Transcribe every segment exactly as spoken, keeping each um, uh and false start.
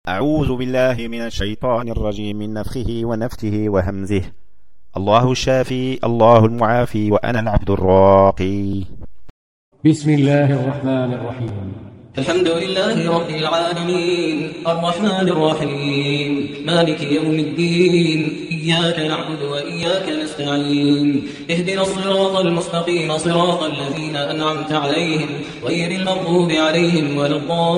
أعوذ بالله من الشيطان الرجيم من نفخه ونفثه وهمزه. الله الشافي الله المعافي وأنا العبد الراقي. بسم الله الرحمن الرحيم. الحمد لله رب العالمين الرحمن الرحيم مالك يوم الدين إياك نعبد وإياك نستعين اهدنا الصراط المستقيم صراط الذين أنعمت عليهم غير المغضوب عليهم ولا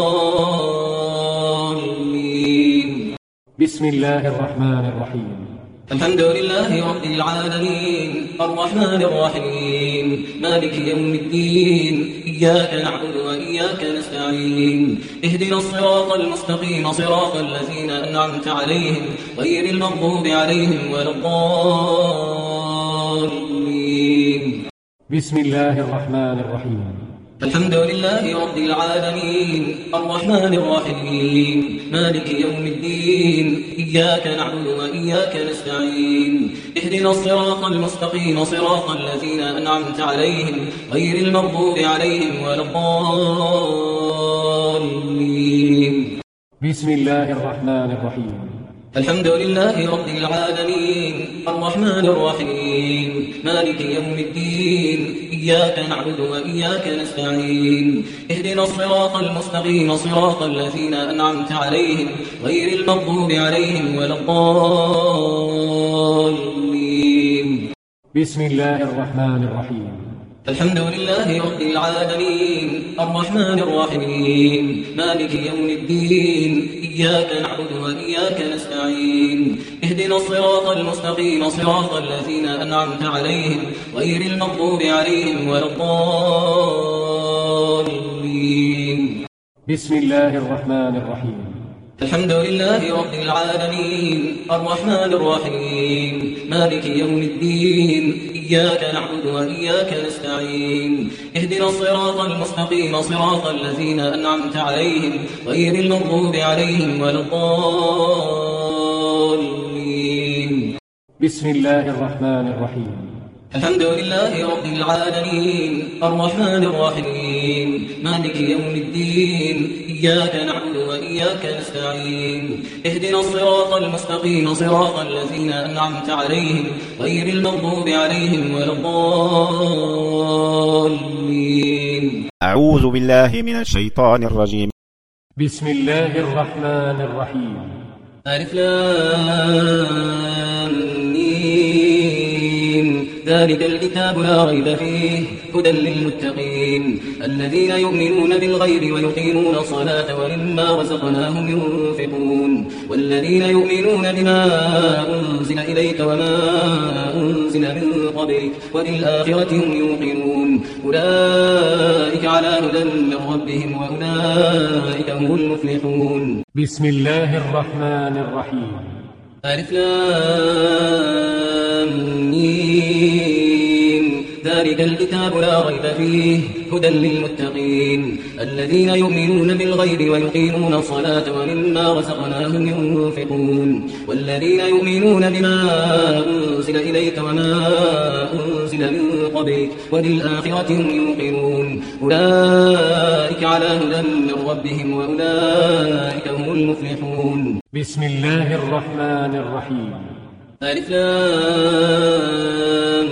الضالين. بسم الله الرحمن الرحيم. الحمد لله رب العالمين الرحمن الرحيم مالك يوم الدين إياك نعبد وإياك نستعين اهدنا الصراط المستقيم صراط الذين أنعمت عليهم غير المغضوب عليهم ولا الضالين. بسم الله الرحمن الرحيم. الحمد لله رب العالمين الرحمن الرحيم مالك يوم الدين إياك نعبد وإياك نستعين اهدنا الصراط المستقيم صراط الذين أنعمت عليهم غير المغضوب عليهم ولا الضالين. بسم الله الرحمن الرحيم. الحمد لله رب العالمين الرحمن الرحيم مالك يوم الدين إياك نعبد وإياك نستعين اهدنا الصراط المستقيم صراط الذين أنعمت عليهم غير المغضوب عليهم ولا الضالين. بسم الله الرحمن الرحيم. الحمد لله رب العالمين الرحمن الرحيم مالك يوم الدين إياك نعبد وإياك نستعين اهدنا الصراط المستقيم صراط الذين أنعمت عليهم غير المغضوب عليهم ولا الضالين. بسم الله الرحمن الرحيم. الحمد لله رب العالمين الرحمن الرحيم مالك يوم الدين إياك نعبد وإياك نستعين اهدنا الصراط المستقيم صراط الذين أنعمت عليهم غير المغضوب عليهم ولا الضالين. بسم الله الرحمن الرحيم. الحمد لله رب العالمين الرحمن الرحيم مالك يوم الدين إياك نعبد وإياك نستعين اهدنا الصراط المستقيم صراط الذين أنعمت عليهم غير المغضوب عليهم ولا الضالين. أعوذ بالله من الشيطان الرجيم. بسم الله الرحمن الرحيم. ألف لام ميم ذلك الكتاب لا ريب فيه هدى للمتقين الذين يؤمنون بالغيب ويقيمون الصلاة ومما رزقناهم ينفقون والذين يؤمنون بما أنزل إليك وما أنزل من قبلك وبالآخرة هم يوقنون أولئك على هدى من ربهم وأولئك هم المفلحون. بسم الله الرحمن الرحيم. ألف لام ميم ذلك الكتاب لا ريب فيه هدى للمتقين الذين يؤمنون بالغيب ويقيمون الصلاة ومما رزقناهم ينفقون والذين يؤمنون بما أنزل إليك وما أنزل من قبلك وبالآخرة هم يوقنون أولئك على هدى من ربهم وأولئك هم المفلحون. بسم الله الرحمن الرحيم. ألف لام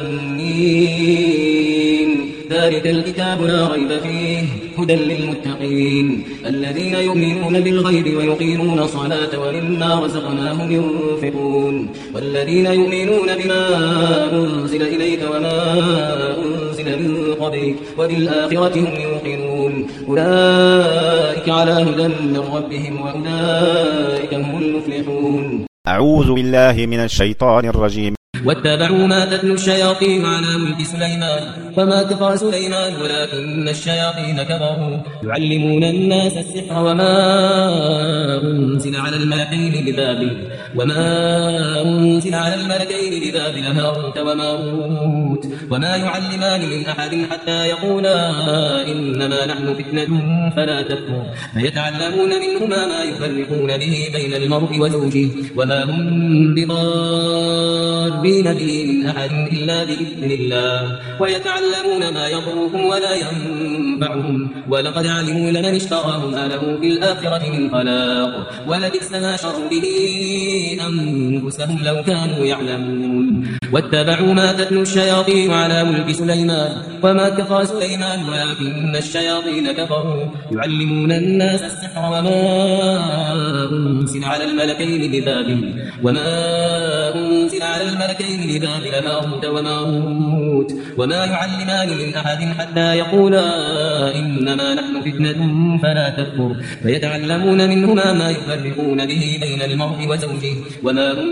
ميم ذلك الكتاب لا ريب فيه هدى للمتقين الذين يؤمنون بالغيب ويقيمون الصلاة ومما رزقناهم ينفقون والذين يؤمنون بما أنزل إليك وما أنزل من قبلك وبالآخرة هم يوقنون أولئك على هدى من ربهم وأولئك هم المفلحون. أعوذ بالله من الشيطان الرجيم. واتبعوا ما تتلو الشياطين على ملك سليمان وما كفر سليمان ولكن الشياطين كفروا يعلمون الناس السحر وما أنزل على الملكين ببابل وما أنزل على الملكين ببابل هاروت وماروت وما يعلمان من أحد حتى يقولا إنما نحن فتنة فلا تكفر فيتعلمون منهما ما يفرقون به بين المرء وزوجه وما هم بضار بِضَارِّينَ بِهِ مِنْ أَحَدٍ إِلَّا بِإِذْنِ اللَّهِ وَيَتَعَلَّمُونَ مَا يَضُرُّهُمْ وَلَا يَنفَعُهُمْ وَلَقَدْ عَلِمُوا لَمَنِ اشْتَرَاهُ مَا لَهُ فِي الْآخِرَةِ مِنْ خَلَاقٍ وَلَبِئْسَ مَا شَرَوْا بِهِ أَنفُسَهُمْ لَوْ كَانُوا يَعْلَمُونَ وَاتَّبَعُوا مَا تَتْلُو الشَّيَاطِينُ عَلَى مُلْكِ سُلَيْمَانَ وَمَا كَفَرَ سُلَيْمَانُ وَلَكِنَّ الشَّيَاطِينَ كَفَرُوا يُعَلِّمُونَ النَّاسَ السِّحْرَ وَمَا أُنزِلَ عَلَى الْمَلَكَيْنِ بِبَابِلَ وَمَا أُنزِلَ على الملكين ببابل هاروت وماروت وما يعلمان من أحد حتى يقولا إنما نحن فتنة فلا تكفر فيتعلمون منهما ما يفرقون به بين المرء وزوجه وما هم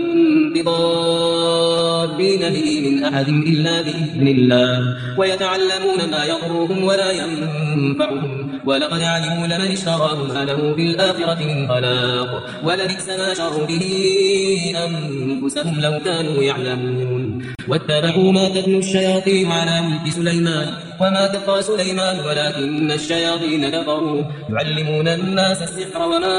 بضارين به من أحد إلا بإذن الله ويتعلمون ما يضرهم ولا ينفعهم ولقد علموا لمن اشتراه ما له في الآخرة من خلاق ولبئس ما شروا به أنفسهم لو كانوا يعلمون واتبعوا ما تتلو الشياطين على ملك سليمان وما كفر سليمان ولكن الشياطين كفروا يعلمون الناس السحر وما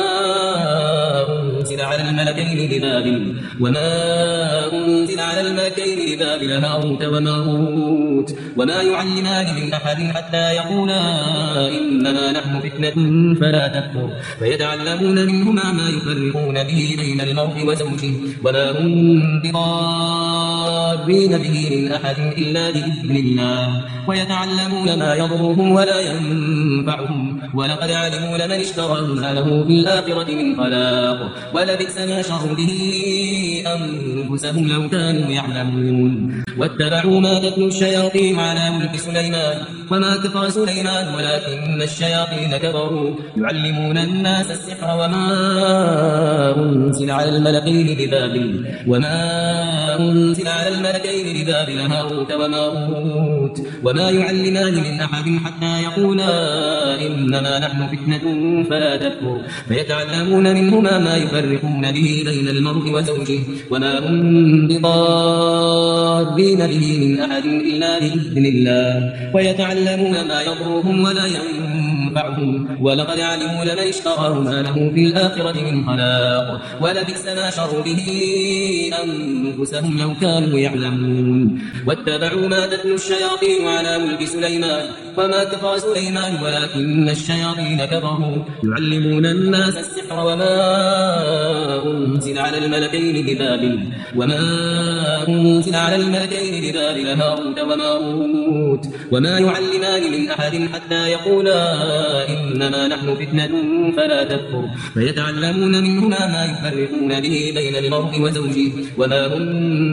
أنزل على الملكين ببابل وما أنزل على الملكين ببابل هاروت وماروت وما يعلمان من أحد حتى يقولا إنما نحن فتنة فلا تكفر فيتعلمون منهما ما يفرقون به بين المرء وزوجه وما هم بضارين به من أحد إلا بإذن الله ويتعلمون ما يضرهم ولا ينفعهم ولقد علموا لمن اشتراه ما له في الآخرة من خلاق ولبئس ما شروا به أنفسهم لو كانوا يعلمون واتبعوا ما تتلو الشياطين على ملك سليمان وما كفر سليمان ولكن الشياطين كفروا يعلمون الناس السحر وما أنزل على الملكين ببابل وما أنزل على الملكين ببابل هاروت وماروت وما يعلمان من أحد حتى يقولا إنما نحن فتنة فلا تكفر فيتعلمون منهما ما يفرقون به بين المرء وزوجه وما هم بضارين به من أحد إلا بإذن الله ويتعلمون ما يضرهم ولا ينفعهم ولقد علموا لمن اشتراه ما له في الآخرة من خلاق ولبئس ما شروا به أنفسهم لو كانوا يعلمون واتبعوا ما تتلو الشياطين على ملك سليمان وما كفر سليمان ولكن الشياطين كفروا يعلمون الناس السحر وما أنزل على الملكين ببابل وما أنزل على الملكين ببابل هاروت وماروت وما يعلمان من أحد حتى يقولا إنما نحن فتنة فلا تكفر فيتعلمون منهما ما يفرقون به بين المرء وزوجه وما هم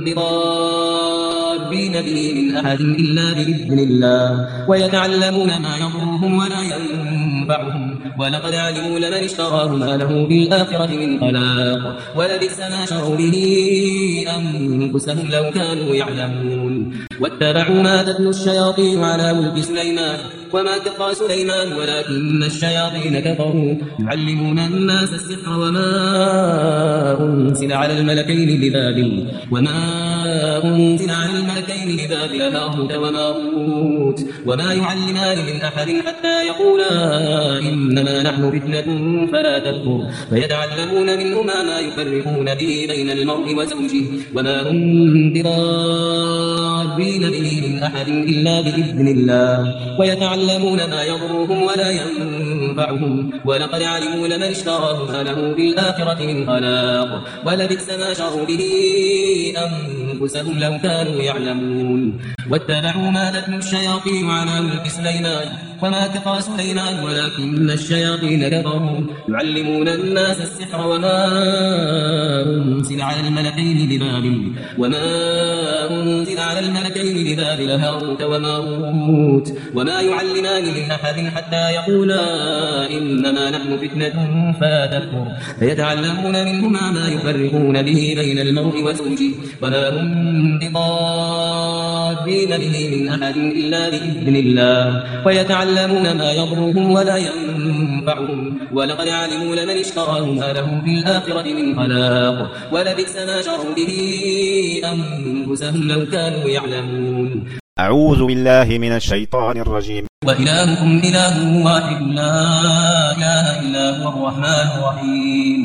بضارين به من أحد إلا بإذن الله ويتعلمون ما يضرهم ولا ينفعهم ولقد علموا لمن اشتراه ما له في الآخرة من خلاق ولبئس ما شروا به أنفسهم لو كانوا يعلمون واتبعوا ما تتلو الشياطين على ملك سليمان وما كفر سليمان ولكن الشياطين كفروا يعلمون الناس السحر وما أنزل على الملكين ببابل وما أنزل على الملكين ببابل هاروت وماروت وما يعلمان من أحد حتى يقولا إنما نحن فتنة فلا تكفر فيتعلمون منهما ما يفرقون به بين المرء وزوجه وما هم بضارين به من أحد إلا بإذن الله ويتعلمون ما يضرهم ولا ينفعهم ولقد علموا لمن اشتراه ما له في الآخرة من خلاق ولبئس ما شروا به أنفسهم لو كانوا يعلمون واتبعوا ما تتلو الشياطين على ملك سليمان وما كفر سليمان ولكن الشياطين كفروا يعلمون الناس السحر وما أنزل على الملكين ببابل وما أنزل على الملكين ببابل هاروت وماروت وما يعلمان من أحد حتى يقولا إنما نحن فتنة فلا تكفر فيتعلمون منهما ما يفرقون به بين المرء وزوجه وما هم بضارين به من أحد إلا بإذن الله ويتعلمون ما يضرهم ولا ينفعهم ولقد علموا لمن اشتراه ما له في الآخرة من خلاق ولبئس ما شروا به أنفسهم لو كانوا يعلمون أعوذ بالله من الشيطان الرجيم. وإلهكم إله واحد لا إله إلا هو الرحمن الرحيم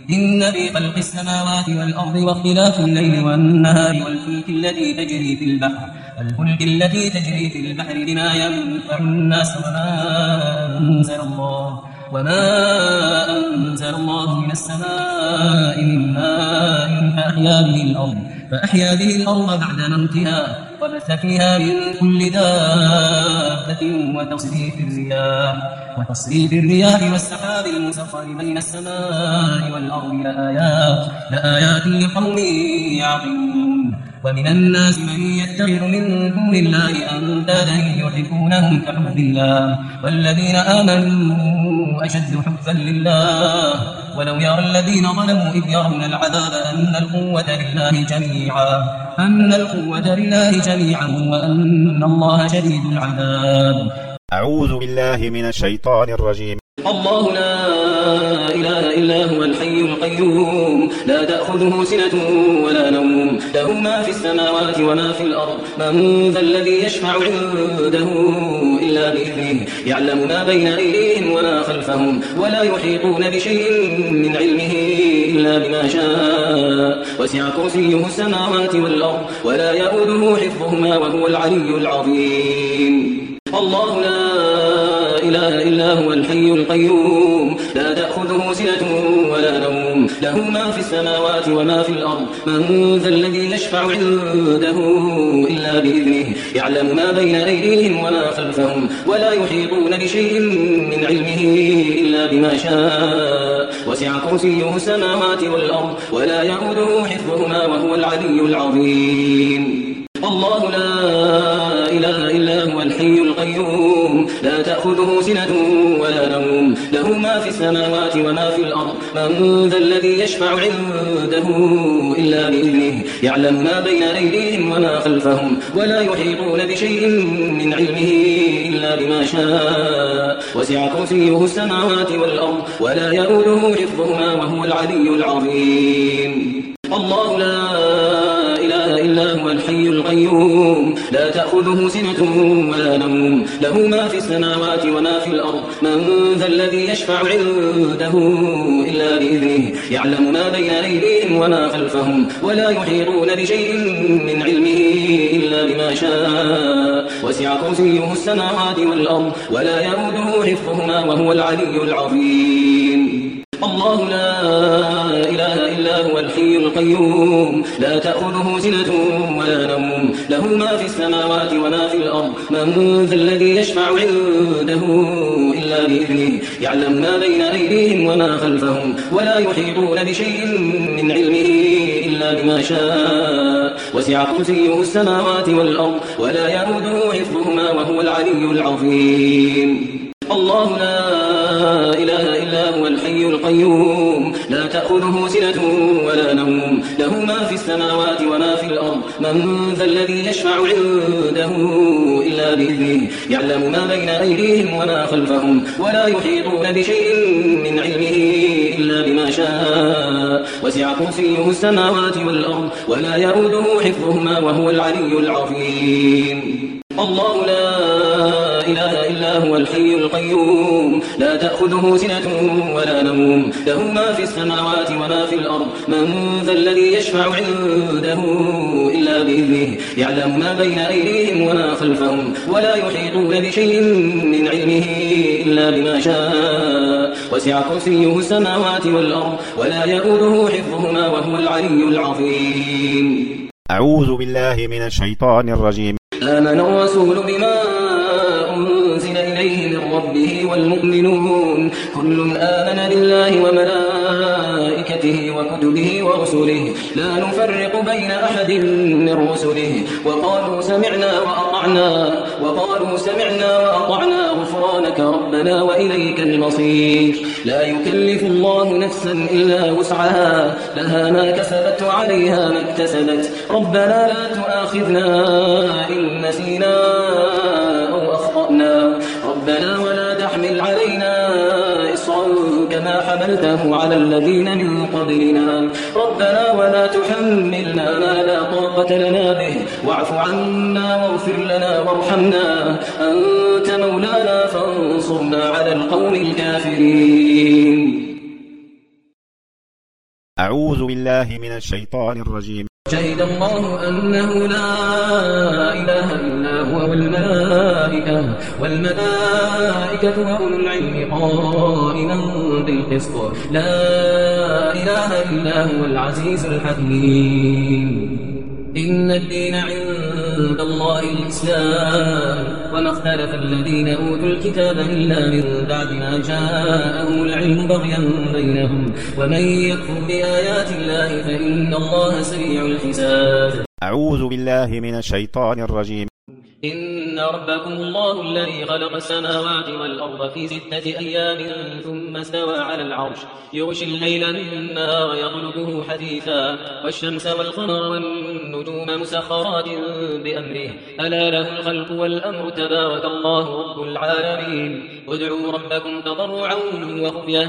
إن في خلق السماوات والأرض واختلاف الليل والنهار والفلك التي تجري في البحر الفلك التي تجري في البحر بما ينفع الناس وما أنزل الله وما أنزل الله من السماء من ماء فأحيا به الأرض فأحيا به الأرض بعد موتها وبث فيها من كل دابة وتصريف الرياح وتصريف الرياح والسحاب المسخر بين السماء والأرض لآيات لآيات لقوم يعقلون ومن الناس من يتخذ من دون الله أندادا يحبونهم كحب الله والذين آمنوا أشد حبا لله ولو يرى الذين ظلموا إذ يرون العذاب أن القوة لله جميعا أن القوة لله جميعا وأن الله شديد العذاب. أعوذ بالله من الشيطان الرجيم. الله لا إله إلا هو الحي القيوم لا تأخذه سنة ولا نوم له ما في السماوات وما في الأرض من ذا الذي يشفع عنده إلا بإذنه يعلم ما بين أيديهم وما خلفهم ولا يحيطون بشيء من علمه إلا بما شاء وسع كرسيه السماوات والأرض ولا يؤوده حفظهما وهو العلي العظيم. الله لا إله إلا هو الحي القيوم لا تأخذه سنة ولا نوم له ما في السماوات وما في الأرض من ذا الذي يشفع عنده إلا بإذنه يعلم ما بين أيديهم وما خلفهم ولا يحيطون بشيء من علمه إلا بما شاء وسع كرسيه السماوات والأرض ولا يؤوده حفظهما وهو العلي العظيم. الله لا إله إلا هو الحي القيوم لا تأخذه سنة ولا نوم له ما في السماوات وما في الأرض من ذا الذي يشفع عنده إلا بإذنه يعلم ما بين أيديهم وما خلفهم ولا يحيطون بشيء من علمه إلا بما شاء وسع كرسيه السماوات والأرض ولا يؤوده حفظهما وهو العلي العظيم. الله لا إله إلا هو الحي القيوم لا تأخذه سنة ولا نوم له ما في السماوات وما في الأرض من ذا الذي يشفع عنده إلا بإذنه يعلم ما بين أيديهم وما خلفهم ولا يحيطون بشيء من علمه إلا بما شاء وسع كرسيه السماوات والأرض ولا يؤوده حفظهما وهو العلي العظيم. الله لا إله إلا هو الحي القيوم لا تأخذه سنة ولا نوم له ما في السماوات وما في الأرض من ذا الذي يشفع عنده إلا بإذنه يعلم ما بين أيديهم وما خلفهم ولا يحيطون بشيء من علمه إلا بما شاء وسع كرسيه السماوات والأرض ولا يؤوده حفظهما وهو العلي العظيم. الله لا إله إلا هو الحي القيوم لا تأخذه سنة ولا نوم له ما في السماوات وما في الأرض من ذا الذي يشفع عنده إلا بإذنه يعلم ما بين أيديهم وما خلفهم ولا يحيطون بشيء من علمه إلا بما شاء وسع كرسيه السماوات والأرض ولا يؤوده حفظهما وهو العلي العظيم. الله لا إله إلا هو الحي القيوم لا تأخذه سنة ولا نوم له ما في السماوات وما في الأرض من ذا الذي يشفع عنده إلا بإذنه يعلم ما بين أيديهم وما خلفهم ولا يحيطون بشيء من علمه إلا بما شاء وسع كرسيه السماوات والأرض ولا يؤوده حفظهما وهو العلي العظيم. أعوذ بالله من الشيطان الرجيم. آمن الرسول بما أنزل إليه من ربه والمؤمنون كل آمن بالله وملائكته وكتبه ورسله لا نفرق بين أحد من رسله وقالوا سمعنا وأطعنا وقالوا سمعنا وأطعنا غفرانك ربنا وإليك المصير. لا يكلف الله نفسا إلا وسعها لها ما كسبت وعليها ما اكتسبت ربنا لا تؤاخذنا إن نسينا أو أخطأنا ربنا ولا تحمل علينا إصرا كما حملته على الذين من قبلنا ربنا ولا تحملنا ما لا طاقة لنا به واعف عنا واغفر لنا وارحمنا أنت مولانا فانصرنا على القوم الكافرين. أعوذ بالله من الشيطان الرجيم. شهد الله أنه لا إله إلا هو والملائكة والملائكة وأولو العلم قائما بالقسط لا إله إلا هو العزيز الحكيم. إن الدين عند الله الإسلام وما اختلف الذين أوتوا الكتاب إلا من بعد ما جاءهم العلم بغيا بينهم ومن يكفر بآيات الله فإن الله سريع الحساب. أعوذ بالله من الشيطان الرجيم. إن ربكم الله الذي خلق السماوات والأرض في ستة أيام ثم استوى على العرش يغشي الليل النهار يطلبه حثيثا والشمس والقمر والنجوم مسخرات بأمره ألا له الخلق والأمر تبارك الله رب العالمين. ادعوا ربكم تضرعا وخفية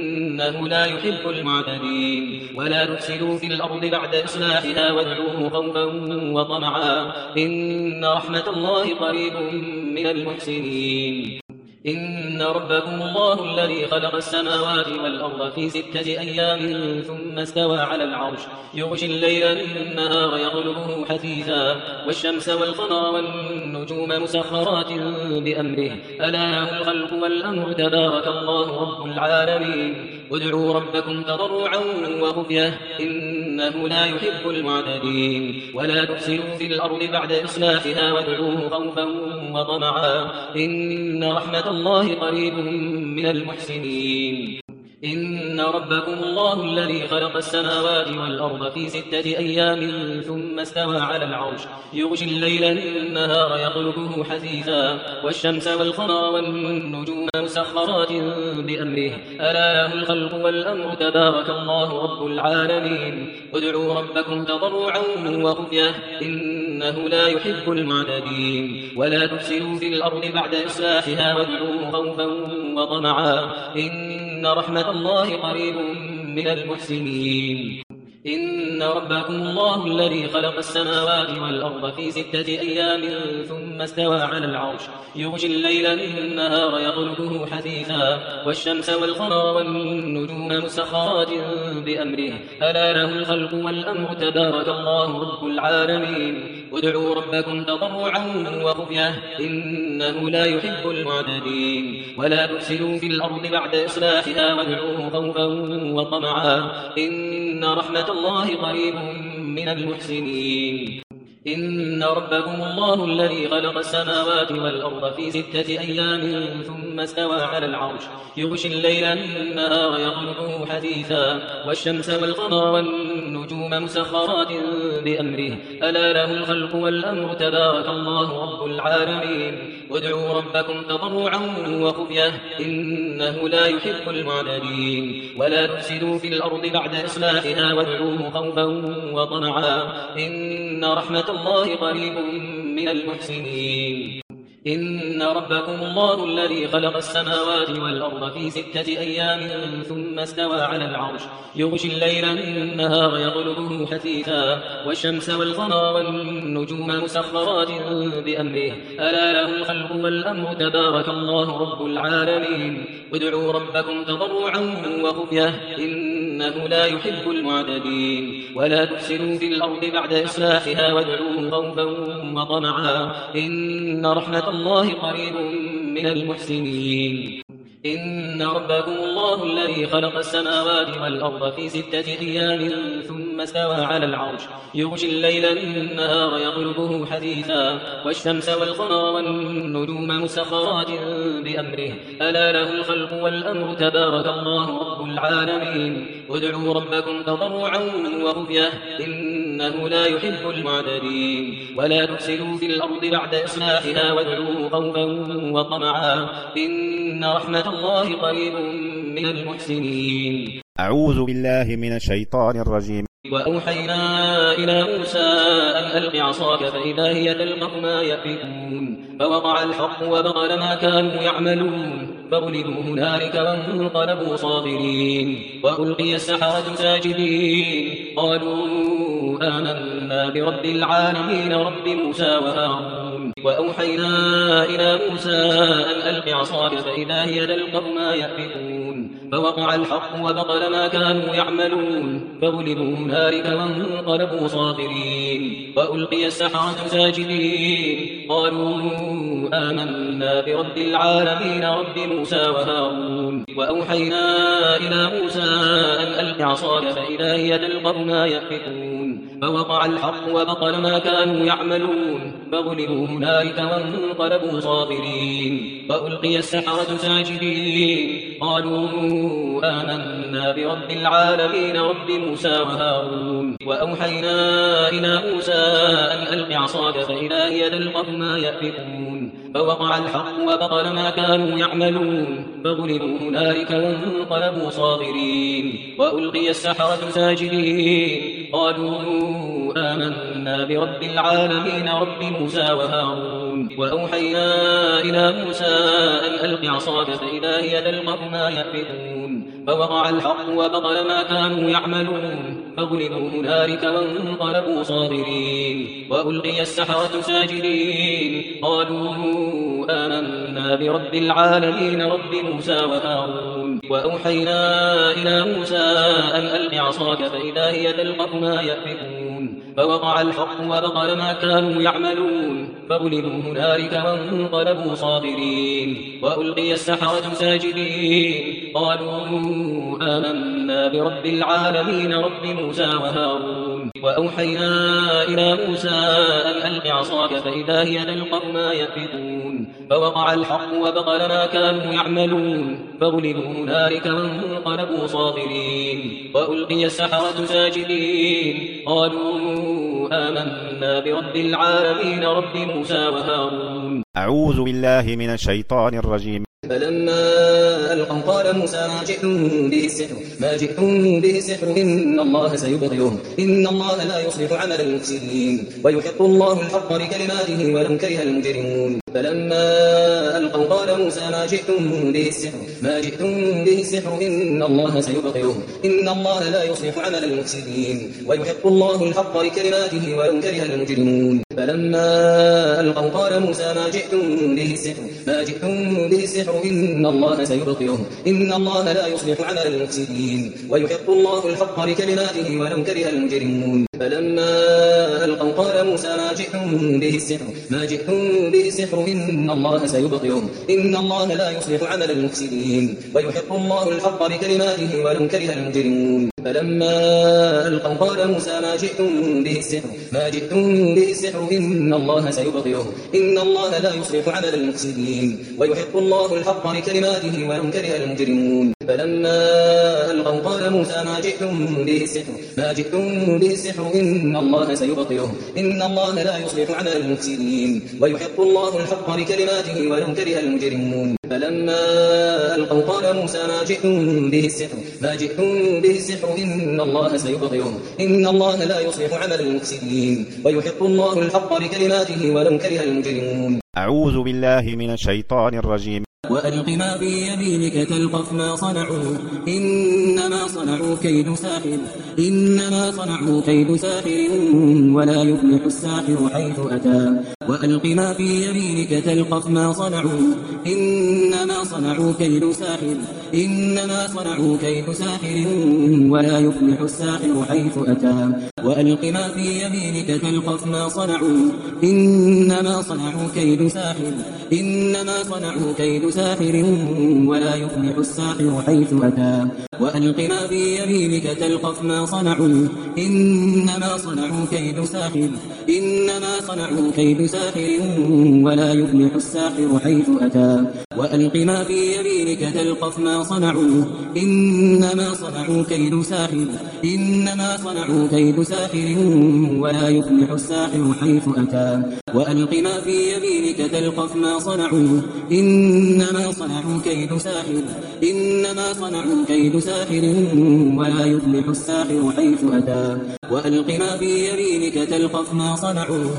إنه لا يحب المعتدين ولا تفسدوا في الأرض بعد إصلاحها وادعوه خوفا وطمعا إن رحمة الله قريب من المحسنين. إن ربكم الله الذي خلق السماوات والأرض في ستة أيام ثم استوى على العرش يغشي الليل النهار يطلبه حثيثا والشمس والقمر والنجوم مسخرات بأمره ألا له الخلق والأمر تبارك الله رب العالمين. ادعوا ربكم تضرعا وخفية إنه لا يحب المعتدين ولا تفسدوا في الأرض بعد إصلاحها وادعوه خوفا وطمعا إن رحمة الله قريب من المحسنين. إن ربكم الله الذي خلق السماوات والأرض في ستة أيام ثم استوى على العرش يغشي الليل النهار يطلبه حثيثا والشمس والقمر والنجوم مسخرات بأمره ألا له الخلق والأمر تبارك الله رب العالمين. ادعوا ربكم تضرعا وخفية إنه لا يحب المعتدين ولا تفسدوا في الأرض بعد إصلاحها وادعوه خوفا وطمعا إن رحمة الله قريب من المحسنين. إن ربكم الله الذي خلق السماوات والأرض في ستة أيام ثم استوى على العرش يغشي الليل النهار يطلبه حثيثا والشمس والقمر والنجوم مسخرات بأمره ألا له الخلق والأمر تبارك الله رب العالمين. ادعوا ربكم تضرعا وخفية إنه لا يحب المعتدين ولا تفسدوا في الأرض بعد إصلاحها وادعوه خوفا وطمعا إن رحمة الله قريب من المحسنين. إن ربكم الله الذي خلق السماوات والأرض في ستة أيام ثم استوى على العرش يغشي الليل النهار يطلبه حثيثا والشمس والقمر والنجوم مسخرات بأمره ألا له الخلق والأمر تبارك الله رب العالمين. ادعوا ربكم تضرعا وخفية إنه لا يحب المعتدين ولا تفسدوا في الأرض بعد إصلاحها وادعوه خوفا وطمعا إن رحمة الله قريب من المحسنين. إن ربكم الله الذي خلق السماوات والأرض في ستة أيام ثم استوى على العرش يغشي الليل النهار يطلبه حثيثا والشمس والقمر والنجوم مسخرات بأمره ألا له الخلق والأمر تبارك الله رب العالمين. ادعوا ربكم تضرعا وخفية إنه لا يحب المعتدين ولا تفسدوا في الأرض بعد إصلاحها وادعوه خوفا وطمعا إن رحمة الله قريب من المحسنين. إن ربكم الله الذي خلق السماوات والأرض في ستة أيام ثم استوى على العرش يغشي الليل النهار يطلبه حثيثا والشمس والقمر والنجوم مسخرات بأمره ألا له الخلق والأمر تبارك الله رب العالمين. ادعوا ربكم تضرعا وخفية إنه لا يحب المعتدين ولا تفسدوا في الأرض بعد إصلاحها وادعوه خوفا وطمعا إن رحمة الله قريب من المحسنين. أعوذ بالله من الشيطان الرجيم. وأوحينا إلى موسى أن ألق عصاك فإذا هي تلقف ما يأفكون فوقع الحق وبطل ما كانوا يعملون فغلبوا هنالك وانقلبوا صاغرين وألقي السحرة ساجدين قالوا آمنا برب العالمين رب موسى وهارون. وأوحينا إلى موسى أن ألق عصاك فإذا هي تلقف ما يأفكون يأفكون فوقع الحق وبطل ما كانوا يعملون فغلبوا هنالك وانقلبوا صاغرين وألقي السحرة ساجدين قالوا آمنا برب العالمين رب موسى وهارون وأوحينا إلى موسى أن ألق عصاك فإذا هي تلقف ما يأفكون فوقع الحق وبطل ما كانوا يعملون فغلبوا هنالك وانقلبوا صاغرين وألقي السحرة ساجدين قالوا آمنا برب العالمين رب موسى وهارون وأوحينا إلى موسى أن ألق عصاك فإذا هي تلقف ما يأفكون فوقع الحق وبطل ما كانوا يعملون فغلبوا هنالك وانقلبوا صاغرين وألقي السحرة ساجدين قالوا آمنا برب العالمين رب موسى وهارون وأوحينا إلى موسى أن ألق عصاك فإذا هي تلقف ما يأفكون فوقع الحق وبطل ما كانوا يعملون فغلبوا هنالك وانقلبوا صاغرين وألقي السحرة ساجدين قالوا آمنا برب العالمين رب موسى وهارون وأوحينا إلى موسى أن ألق عصاك فإذا هي تلقف ما يأفكون فوقع الحق وبطل ما كانوا يعملون فغلبوا هنالك وانقلبوا صاغرين وألقي السحرة ساجدين قالوا آمنا برب العالمين رب موسى وهارون وأوحينا إلى موسى أن ألق عصاك فإذا هي تلقف ما يأفكون فوقع الحق وبطل ما كانوا يعملون فغلبوا هنالك وانقلبوا صاغرين وألقي السحرة ساجدين قالوا آمنا برب العالمين رب موسى وهارون. أعوذ بالله من الشيطان الرجيم. فلما ألقوا قال موسى ما جئتم به السحر ما جئتم به السحر إن الله سيبطله إن الله لا يصلح عمل المفسدين ويحق الله الحق بكلماته ولو كره المجرمون. فلما ألقوا قال موسى ما جئتم به السحر ما جئتم به السحر إن الله سيبطله إن الله لا يصلح عمل المفسدين ويحق الله الحق بكلماته ولو كره المجرمون. فلما ألقوا قال موسى ما جئتم به السحر ما جئتم به السحر إن الله سيبطله إن الله لا يصلح عمل المفسدين ويحق الله الحق بكلماته ولو كره المجرمون. فلما ألقوا قال موسى ما جئتم به السحر ما جئتم به السحر إن الله سيبطله إن الله لا يصلح عمل المفسدين ويحق الله الحق بكلماته ولو كره المجرمون. فلما ألقوا قال موسى ما جئتم به السحر ما جئتم به السحر إن الله سيبطله إن الله لا يصلح عمل المفسدين ويحق الله الحق بكلماته ولو كره المجرمون. فلما ألقوا قال موسى ما جئتم به السحر ما جئتم به السحر إن الله سيبطله إن الله لا يصلح عمل المفسدين ويحق الله الحق بكلماته ولو كره المجرمون. فلما ألقوا قال موسى ما جئتم به السحر ما جئتم به السحر إن الله سيبطله إن الله لا يصلح عمل المفسدين ويحق الله الحق بكلماته ولو كره المجرمون. أعوذ بالله من الشيطان الرجيم. وألق ما في يمينك تلقف ما صنعوا إنما صنعوا كيد ساحر إنما صنعوا كيد ساحر ولا يفلح الساحر حيث أتى. وألق ما في يمينك تلقف ما صنعوا إنما صنعوا كيد ساحر إنما صنعوا كيد ساحر ولا يفلح الساحر حيث أتى. وألق ما في يمينك تلقف ما صنعوا إنما صنعوا كيد ساحر إنما صنعوا كيد ساحر ولا يفلح الساحر حيث أتى. وألق ما في يمينك تلقف ما صنعوا إنما صنعوا كيد ساحر إنما صنعوا كيد ساحر ولا يفلح الساحر حيث أتى. وألق ما في يمينك تلقف ما صنعوا إنما صنعوا كيد ساحر إنما صنعوا كيد ساحر ولا يفلح الساحر حيث أتى. وألق ما في يمينك تلقف ما صنعوا إنما صنعوا كيد ساحر إنما صنعوا كيد ساحر ولا يفلح الساحر حيث أتى. وألق ما في يمينك تلقف ما صنعوا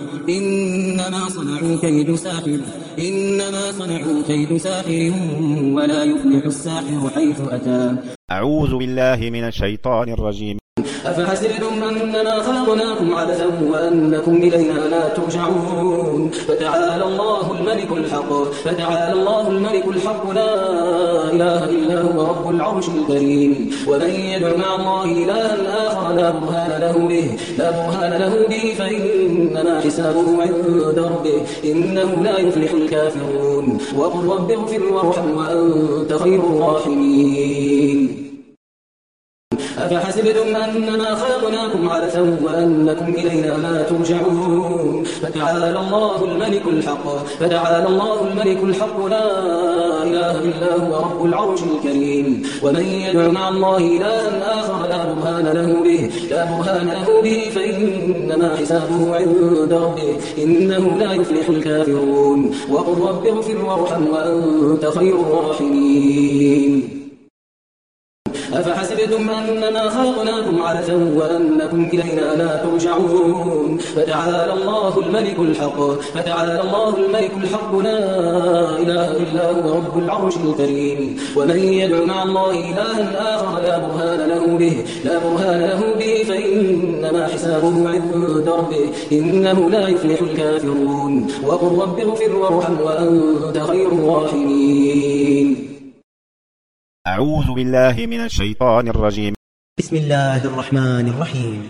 إنما صنعوا كيد ساحر إنما صنعوا كيد ساحر ولا يفلح الساحر حيث أتى. أعوذ بالله من الشيطان الرجيم. أفحسبتم أننا خلقناكم عبثا وأنكم إلينا لا ترجعون فتعالى الله الملك الحق فتعالى الله الملك الحق لا إله إلا هو رب العرش الكريم ومن يدع مع الله إلها آخر لا برهان له به لا برهان له به فإنما حسابه عند ربه إنه لا يفلح الكافرون وقل رب اغفر وارحم وأنت خير الراحمين أفحسبتم أنما خلقناكم عبثا وأنكم إلينا لا ترجعون فتعالى الله الملك الحق فتعالى الله الملك الحق لا إله إلا هو رب العرش الكريم ومن يدع مع الله إلها آخر لا برهان له به لا برهان له به فإنما حسابه عند ربه إنه لا يفلح الكافرون وقل رب اغفر وارحم وأنت خير الراحمين أفحسبتم أنما خلقناكم عبثا وأنكم إلينا لا ترجعون فتعالى الله الملك الحق فتعالى الله الملك الحق لا إله إلا هو رب العرش الكريم ومن يدع مع الله إلها آخر لا برهان له به لا برهان له به فإنما حسابه عند ربه إنه لا يفلح الكافرون وقل رب اغفر وارحم وأنت خير الراحمين أعوذ بالله من الشيطان الرجيم. بسم الله الرحمن الرحيم.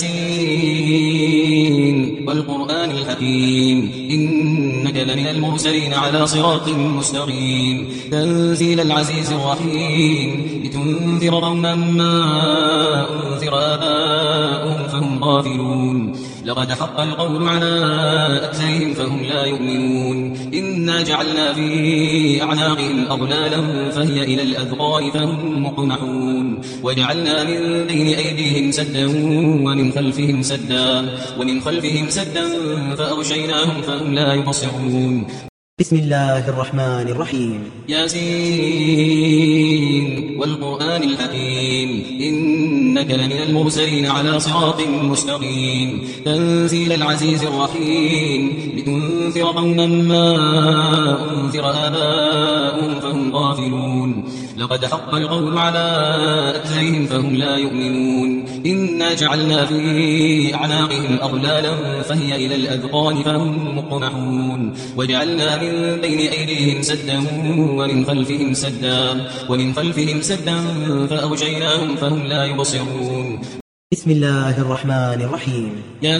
ياسين والقرآن الحكيم إنك لمن المرسلين على صراط مستقيم تنزيل العزيز الرحيم لتنذر قوما ما أنذر آباؤهم فهم غافلون لقد حق القول على أكثرهم فهم لا يؤمنون إنا جعلنا في أعناقهم أغلالا فهي إلى الأذقان فهم مقمحون وجعلنا من بين أيديهم سدا ومن خلفهم سدا ومن خلفهم سدا فأغشيناهم فهم لا يبصرون بسم الله الرحمن الرحيم. ياسين والقرآن الحكيم إنك لمن المرسلين على صراط مستقيم تنزيل العزيز الرحيم لتنذر قوما ما أنذر آباؤهم فهم غافلون لقد حق القول على أكثرهم فهم لا يؤمنون إنا جعلنا في أعناقهم أغلالا فهي إلى الأذقان فهم مقمحون وجعلنا من بين أيديهم سدا ومن خلفهم سدا ومن خلفهم سدا فأغشيناهم فهم لا يبصرون بسم الله الرحمن الرحيم.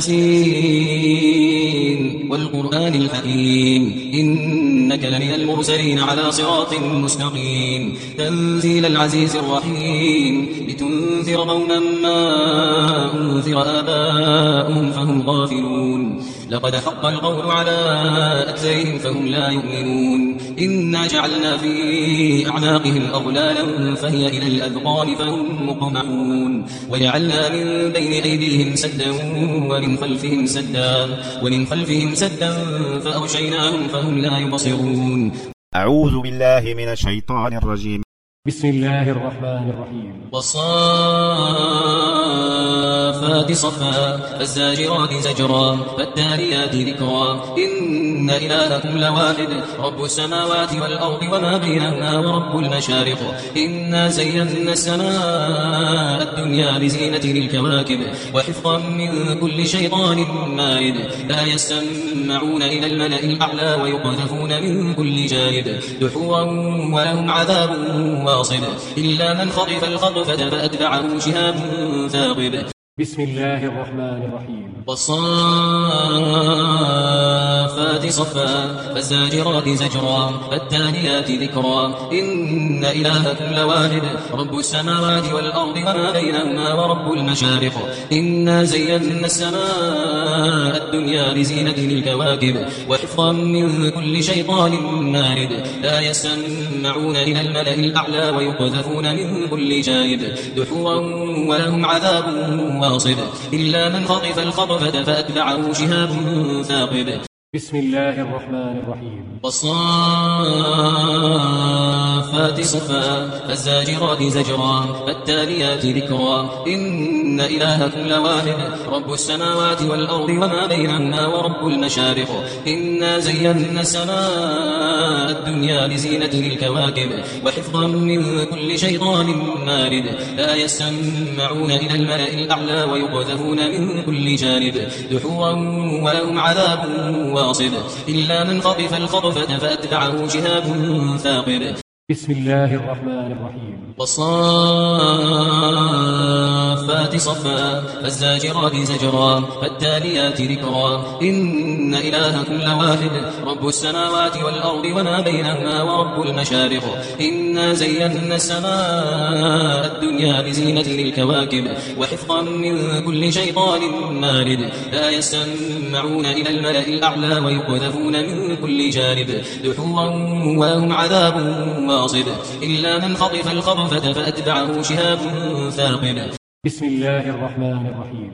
ياسين والقرآن الحكيم إنك لمن المرسلين على صراط مستقيم تنزيل العزيز الرحيم لتنذر قوما ما أنذر آباؤهم فهم غافلون لقد حق القول على أكثرهم فهم لا يؤمنون إنا جعلنا في أعناقهم أغلالا فهي إلى الأذقان فهم مقمحون وجعلنا من بين أيديهم سدا ومن خلفهم سدا ومن خلفهم سدا فأغشيناهم فهم لا يبصرون أعوذ بالله من الشيطان الرجيم. بسم الله الرحمن الرحيم. والصافات صفا فالزاجرات زجرا فالتاليات ذكرا إن إلهكم لواحد رب السماوات والأرض وما بينهما ورب المشارق إنا زينا السماء الدنيا بزينة للكواكب وحفظا من كل شيطان مارد لا يستمعون إلى الملأ الأعلى ويقذفون من كل جانب دحورا ولهم عذاب واصب إلا من خطف الخطفة فأتبعه شهاب ثاقب. بسم الله الرحمن الرحيم. والصافات صفا فالزاجرات زجرا فالتاليات ذكرا إن إلهكم لواحد رب السماوات والأرض وما بينهما ورب المشارق إنا زينا السماء الدنيا بزينة للكواكب وحفظا من كل شيطان مارد لا يستمعون إلى الملأ الأعلى ويقذفون من كل جانب دحورا ولهم عذاب واصب إلا من خطف الخطفة فأتبعه شهاب ثاقب. بسم الله الرحمن الرحيم. والصافات صفا فالزاجرات زجرا فالتاليات ذكرا إن إلهكم لواحد رب السماوات والأرض وما بينهما ورب المشارق إنا زينا السماء الدنيا بزينة الكواكب وحفظا من كل شيطان مارد لا يسمعون إلى الملأ الأعلى ويقذفون من كل جانب دحورا ولهم عذاب واصب إلا من خطف الخطفة فأتبعه شهاب ثاقب. بسم الله الرحمن الرحيم. والصافات صفا فالزاجرات زجرا فالتاليات ذكرا إن إلهكم لواحد رب السماوات والأرض وما بينهما ورب المشارق إنا زينا السماء الدنيا بزينة الكواكب وحفظا من كل شيطان مارد لا يسمعون إلى الملأ الأعلى ويقذفون من كل جانب دحورا ولهم عذاب واصب إلا من خطف الخطفة فأتبعه شهاب ثاقب. بسم الله الرحمن الرحيم.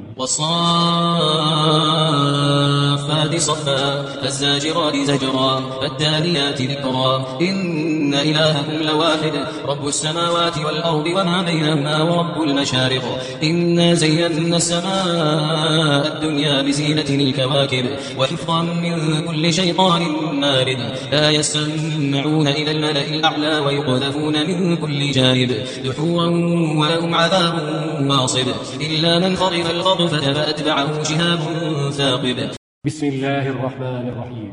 والصافات صفا فالزاجرات زجرا فالتاليات ذكرا إن إلهكم لواحد رب السماوات والأرض وما بينهما ورب المشارق إنا زينا السماء الدنيا بزينة الكواكب وحفظا من كل شيطان مارد لا يسمعون إلى الملأ الأعلى ويقذفون من كل جانب دحورا ولهم عذاب واصب إلا من خطف الخطفة فأتبعه شهاب ثاقب. بسم الله الرحمن الرحيم.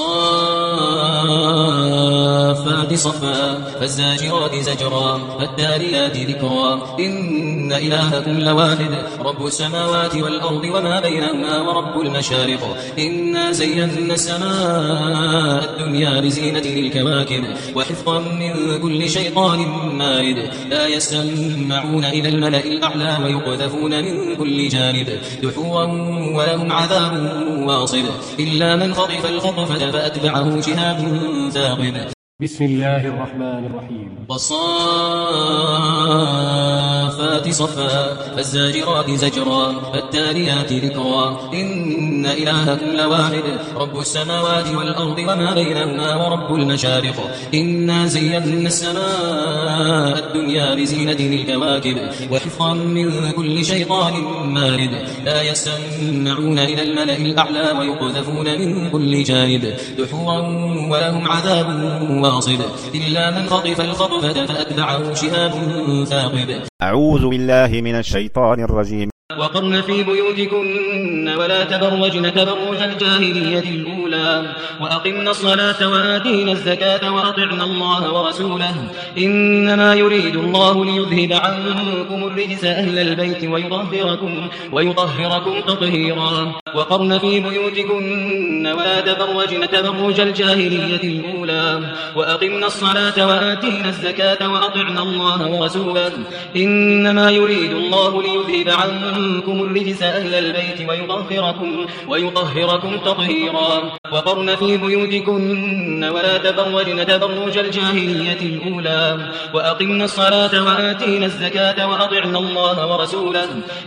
والصافات صفا فالزاجرات زجرا فالتاليات ذكرا إن إلهكم لواحد رب السماوات والأرض وما بينهما ورب المشارق إنا زينا السماء الدنيا بزينة الكواكب وحفظا من كل شيطان مارد لا يسمعون إلى الملأ الأعلى ويقذفون من كل جانب دحورا ولهم عذاب واصب إلا من خطف الخطفة فأتبعه شهاب ثاقب. بسم الله الرحمن الرحيم. والصافات صفا فالزاجرات زجرا فالتاليات ذكرا إن إلهكم لواحد رب السماوات والأرض وما بينهما ورب المشارق إنا زينا السماء الدنيا بزينة الكواكب وحفظا من كل شيطان مارد لا يسمعون إلى الملأ الأعلى ويقذفون من كل جانب دحورا ولهم عذاب واصب إلا من خطف الخطفة فأتبعه شهاب ثاقب. أعوذ بالله من الشيطان الرجيم. وقرن في بيوتكن ولا تبرجن تبرج الجاهلية الأولى وأقمنا الصلاة وآتينا الزكاة وأطعنا الله ورسوله إنما يريد الله ليذهب عنكم الرجس أهل البيت ويطهركم, ويطهركم تطهيرا. وقرن في بيوتكن ولا تبرجن تبرج الجاهلية الأولى وأقمنا الصلاة وآتينا الزكاة وأطعنا الله ورسوله إنما يريد الله ليذهب عنكم الرجس أهل البيت ويطهركم, ويطهركم تطهيرا. وقرن في بيوتكن ولا تبرجن تبرج الجاهلية الأولى وأقمنا الصلاة وآتينا الزكاة وأطعنا الله ورسوله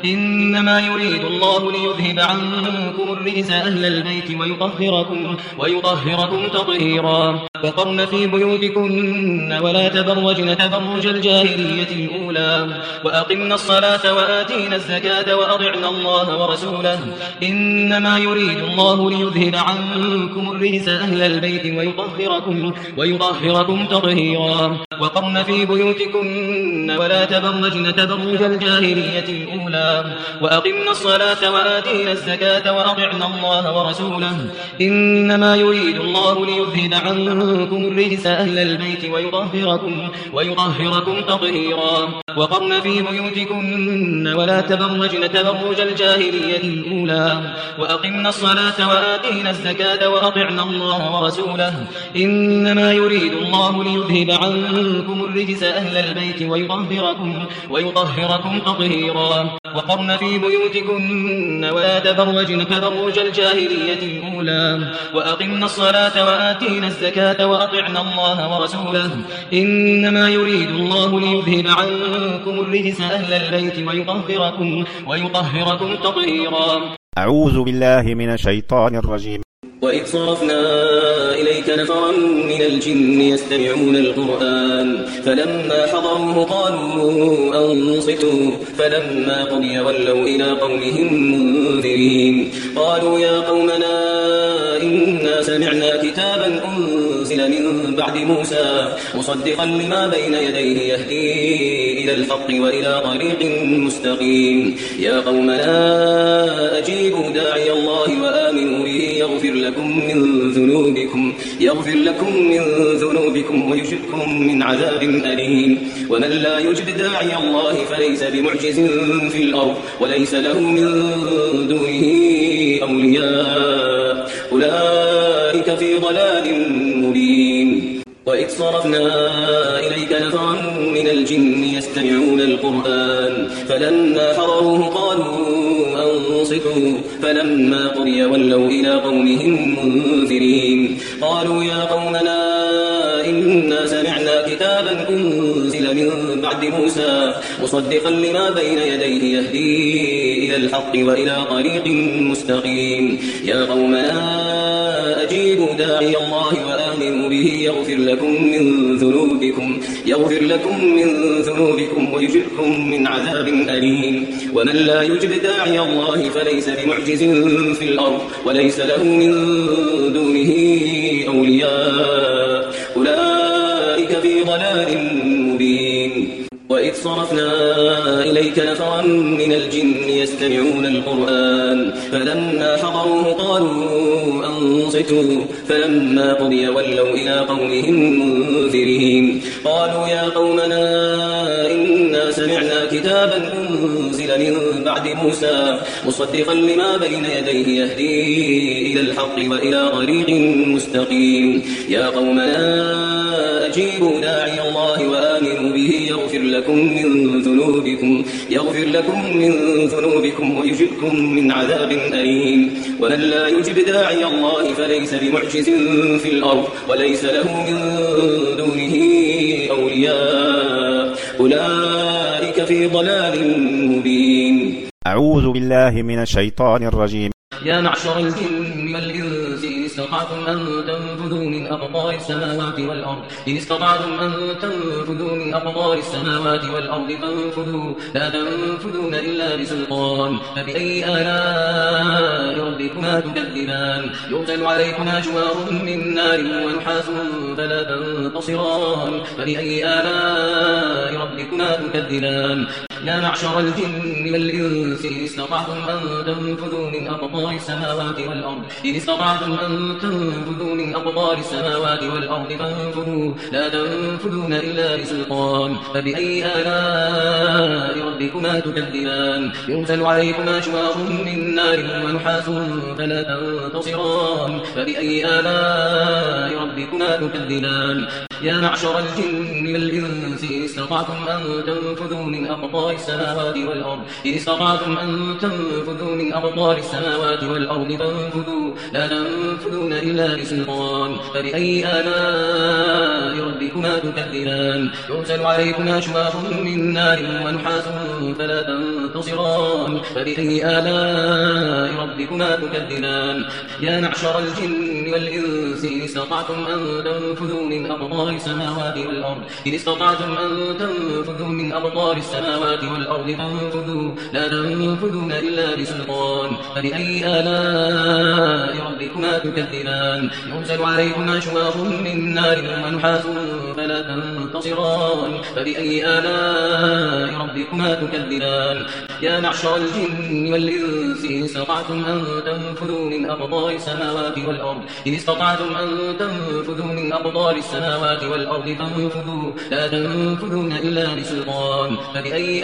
إنما يريد الله ليذهب عنكم الرجس أهل البيت ويطهركم, ويطهركم تطهيرا. وقرن في بيوتكن ولا تبرجن تبرج الجاهلية الأولى وأقمنا الصلاة وآتينا الزكاة وأطعنا الله ورسوله إنما يريد الله ليذهب عنكم الرجس أهل البيت ويطهركم, ويطهركم تطهيرا. وقرن في بيوتكن ولا تبرجن تبرج الجاهلية الأولى وأقمنا الصلاة وآتينا الزكاة وأطعنا الله ورسوله إنما يريد الله ليذهب عنكم الرجس أهل البيت ويطهركم, ويطهركم تطهيرا. وقرن في بيوتكن ولا تبرجن تبرج الجاهلية الأولى وأقمنا الصلاة وآتينا الزكاة وأطعنا الله ورسوله إنما يريد الله ليذهب عنكم الرجس أهل البيت ويطهركم, ويطهركم تطهيرا. وقرن في بيوتكن ولا تبرجن تبرج الجاهلية الأولى وأقمنا الصلاة وآتينا الزكاة وأطعنا الله ورسوله إنما يريد الله ليذهب عنكم الرجس أهل البيت ويطهركم, ويطهركم تطهيرا. أعوذ بالله من الشيطان الرجيم. وإذ صرفنا إليك نفرا من الجن يستمعون القرآن فلما حضروه قالوا أنصتوا فلما قضي ولوا إلى قومهم منذرين قالوا يا قومنا إنا سمعنا كتابا أنزل من بعد موسى مصدقا لما بين يديه يهدي إلى الحق وإلى طريق مستقيم يا قومنا أجيبوا داعي الله وآمنوا به يغفر لكم من ذنوبكم يغفر لكم من ذنوبكم ويجركم من عذاب أليم ومن لا يجب داعي الله فليس بمعجز في الأرض وليس له من دونه أولياء أولئك في ضلال مبين وإذ صرفنا إليك نفرا من الجن يستمعون القرآن فلما حضروه قالوا أنصتوا فلما قضي ولوا إلى قومهم منذرين قالوا يا قومنا إنا سمعنا كتابا أنزل من بعد موسى مصدقا لما بين يديه يهدي إلى الحق وإلى طريق مستقيم يا قومنا أجيبوا داعي الله وآمنوا به يغفر لكم من ذنوبكم يغفر لكم من ذنوبكم ويجركم من عذاب أليم ومن لا يجب داعي الله فليس بمعجز في الأرض وليس له من دونه أولياء أولئك في ضلال مبين وإذ صرفنا إليك نفرا من الجن يستمعون القرآن فلما حضروه قالوا أنصتوا فلما قضي ولوا إلى قومهم منذرين قالوا يا قومنا إنا سمعنا كتابا أنزل من بعد موسى مصدقا لما بين يديه يهدي إلى الحق وإلى طريق مستقيم يا قومنا أجيبوا داعي الله وآمنوا به يغفر لكم من ذنوبكم يغفر لكم من ذنوبكم ويجركم من عذاب أليم ومن لا يجب داعي الله فليس بمعجز في الأرض وليس له من دونه أولياء أولئك في ضلال مبين أعوذ بالله من الشيطان الرجيم. يا معشر الجن والإنس إن استطعتم أن تنفذوا من أقطار السماوات والأرض إن استطعتم أن تنفذوا من أقطار السماوات والأرض فانفذوا لا تنفذون إلا بسلطان فبأي آلاء ربكما تكذبان يرسل عليكما شواظ من نار ونحاس فلا تنتصران فبأي آلاء ربكما تكذبان يا معشر الجن والإنس إن استطعتم أن تنفذوا من أقطار السماوات والأرض إن استطعتم أن تنفذوا من أقطار السماوات والأرض فانفذوا لا تنفذون إلا بسلطان فبأي آلاء ربكما تكذبان يرسل عليكما شواظ من نار ونحاس فلا تنتصران فبأي آلاء ربكما تكذبان يا معشر الجن والإنس إن استطعتم أن تنفذوا من أقطار السماوات والأرض إن استطعتم أن تنفذوا من أقطار السماوات والأرض فانفذوا لا تنفذون إلا بسلطان فبأي آلاء ربكما تكذبان يرسل عليكما شواظ من نار ونحاس فلا تنتصران فبأي آلاء ربكما تكذبان يا معشر الجن والإنس إن استطعتم أن تنفذوا من أقطار السماوات والأرض إن استطعتم أن تنفذوا من أقطار السماوات والأرض فانفذوا لا تنفذون إلا بسلطان فبأي آلاء ربكما تكذبان يرسل عليكما شواظ من نار ونحاس فلا تنتصران فبأي آلاء ربكما تكذبان يا معشر الجن والإنس إن استطعتم أن تنفذوا من أقطار السماوات والأرض إن استطعتم أن تنفذوا من أقطار السماوات والأرض فانفذوا لا تنفذون إلا بسلطان فبأي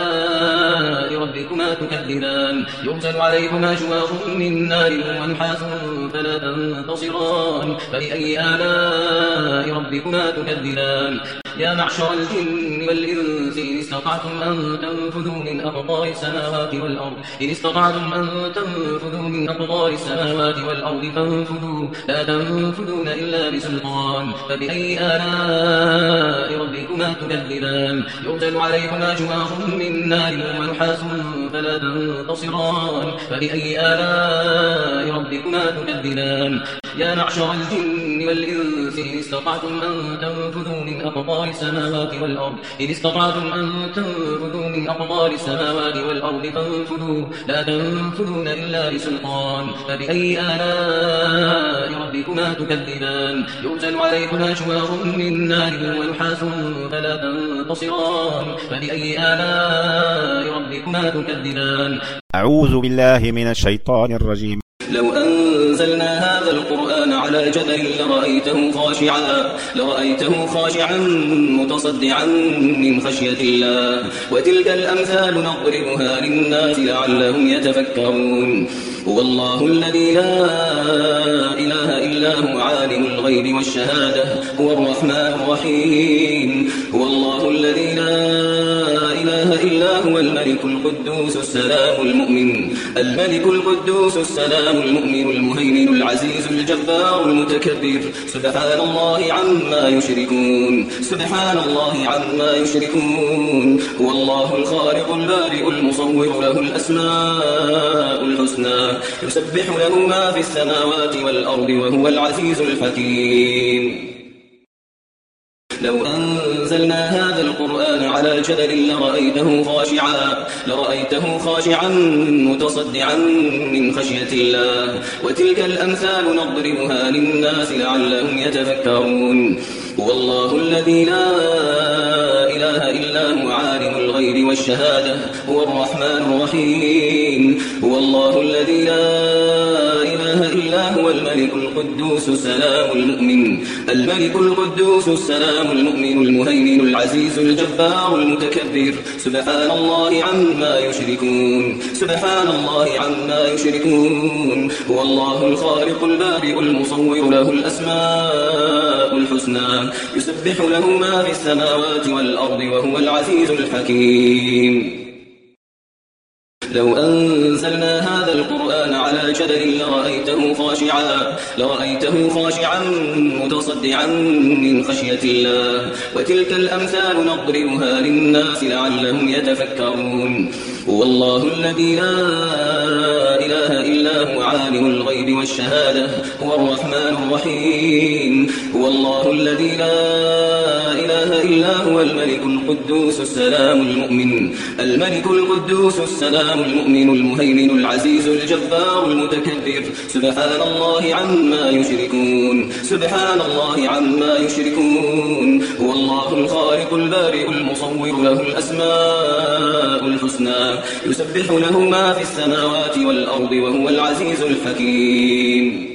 آلاء ربكما تكذبان يرسل عليكما شواظ من نار ونحاس فلا تنتصران فبأي آلاء ربكما تكذبان يا معشر الجن والإنس إن استطعتم أن تنفذوا من أقطار السماوات والأرض إن استطعتم أن تنفذوا من أقطار السماوات والأرض فانفذوا لا تنفذون إلا بسلطان فبأي آلاء ربكما تكذبان يرسل عليكما شواظ من نار ونحاس فلا تنتصران فبأي آلاء ربكما تكذبان يا معشر الجن والإنس إن استطعتم أن تنفذوا من أقطار السماوات والأرض إن استطعتم أن تنفذوا من أقطار السماوات والأرض فانفذوا لا تنفذون إلا بسلطان فبأي آلاء ربكما تكذبان يرسل عليكما شواظ من نار ونحاس فلا تنتصران فبأي آلاء ربكما تكذبان أعوذ بالله من الشيطان الرجيم. لو أنزلنا هذا القرآن على جبل لرأيته خاشعا لرأيته خاشعا متصدعا من خشية الله وتلك الأمثال نضربها للناس لعلهم يتفكرون هو الله الذي لا إله إلا هو عالم الغيب والشهادة هو الرحمن الرحيم هو الله الذي لا إله إلا هو الملك القدوس السلام المؤمن الملك القدوس السلام المؤمن المهيمن العزيز الجبار المتكبر سبحان الله عما يشركون سبحان الله عما يشركون هو الله الخالق البارئ المصور له الأسماء الحسنى يسبح له ما في السماوات والأرض وهو العزيز الحكيم لو أنزلنا هذا القرآن على جبل لرأيته خاشعا لرأيته خاشعا متصدعا من خشية الله وتلك الأمثال نضربها للناس لعلهم يتفكرون هو الله الذي لا إله إلا هو عالم الغيب والشهادة هو الرحمن الرحيم هو الله الذي لا إله إلا هو الملك القدوس السلام المؤمن الملك القدوس السلام المؤمن المهيمن العزيز الجبار المتكبر سبحان الله عما يشركون سبحان الله عما يشركون هو الله الخالق البارئ المصور له الأسماء الحسنى يسبح له ما في السماوات والأرض وهو العزيز الحكيم لو أنزلنا هذا القرآن على جبل لرأيته خاشعا لرأيته خاشعا متصدعا من خشية الله وتلك الأمثال نضربها للناس لعلهم يتفكرون هو الله الذي لا إله إلا هو عالم الغيب والشهادة هو الرحمن الرحيم هو الله الذي لا إله إلا هو الملك القدوس السلام المؤمن الملك القدوس السلام المؤمن المهيمن العزيز الجبار المتكبر سبحان الله عما يشركون سبحان الله عما يشركون هو الله الخالق البارئ المصور له الأسماء الحسنى يسبح له ما في السماوات والأرض وهو العزيز الحكيم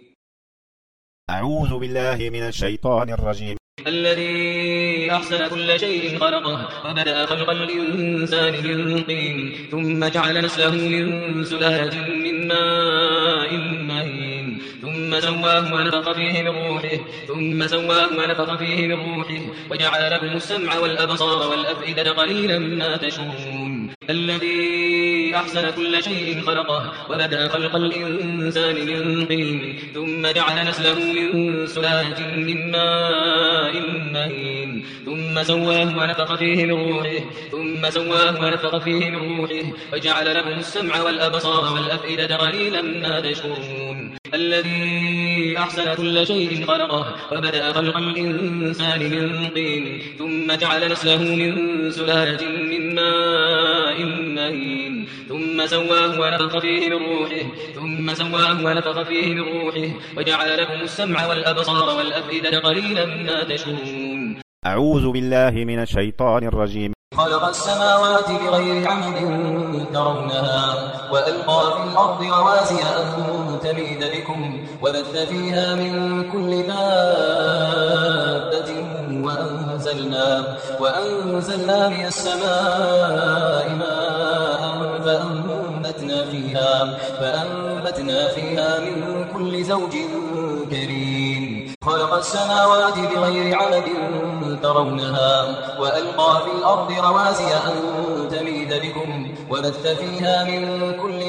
أعوذ بالله من الشيطان الرجيم. الذي أحسن كل شيء خلقه وبدأ خلق الإنسان من طين ثم جعل نسله من سلالة من ماء مهين ثم سواه ونفخ فيه من روحه ثم سواه ونفخ فيه من روحه وجعل لكم السمع والأبصار والأفئدة قليلا ما تشكرون الذي أحسن كل شيء خلقه وبدأ خلق الإنسان من طين ثم جعل نسله من سلالة من ماء مهين ثم سواه ونفخ فيه من روحه ثم سواه ونفخ فيه من روحه وجعل لكم السمع والأبصار والأفئدة قليلا ما تشكرون الذي أحسن كل شيء خلقه وبدأ خلق الإنسان من طين ثم جعل نسله من سلالة من ماء مهين ثم سواه ونفخ فيه من روحه ثم سواه ونفخ فيه من روحه وجعل لكم السمع والأبصار والأفئدة قليلا ما تشكرون أعوذ بالله من الشيطان الرجيم. خلق السماوات بغير عمد ترونها وألقى في الأرض رواسي أن تميد بكم وبث فيها من كل دابة وأنزلنا, وأنزلنا من السماء ماء فأنبتنا فيها, فأنبتنا فيها من كل زوج كريم خلق السماوات بغير عمد ترونها وألقى في الأرض رواسي أن تميد بكم وبث فيها من كل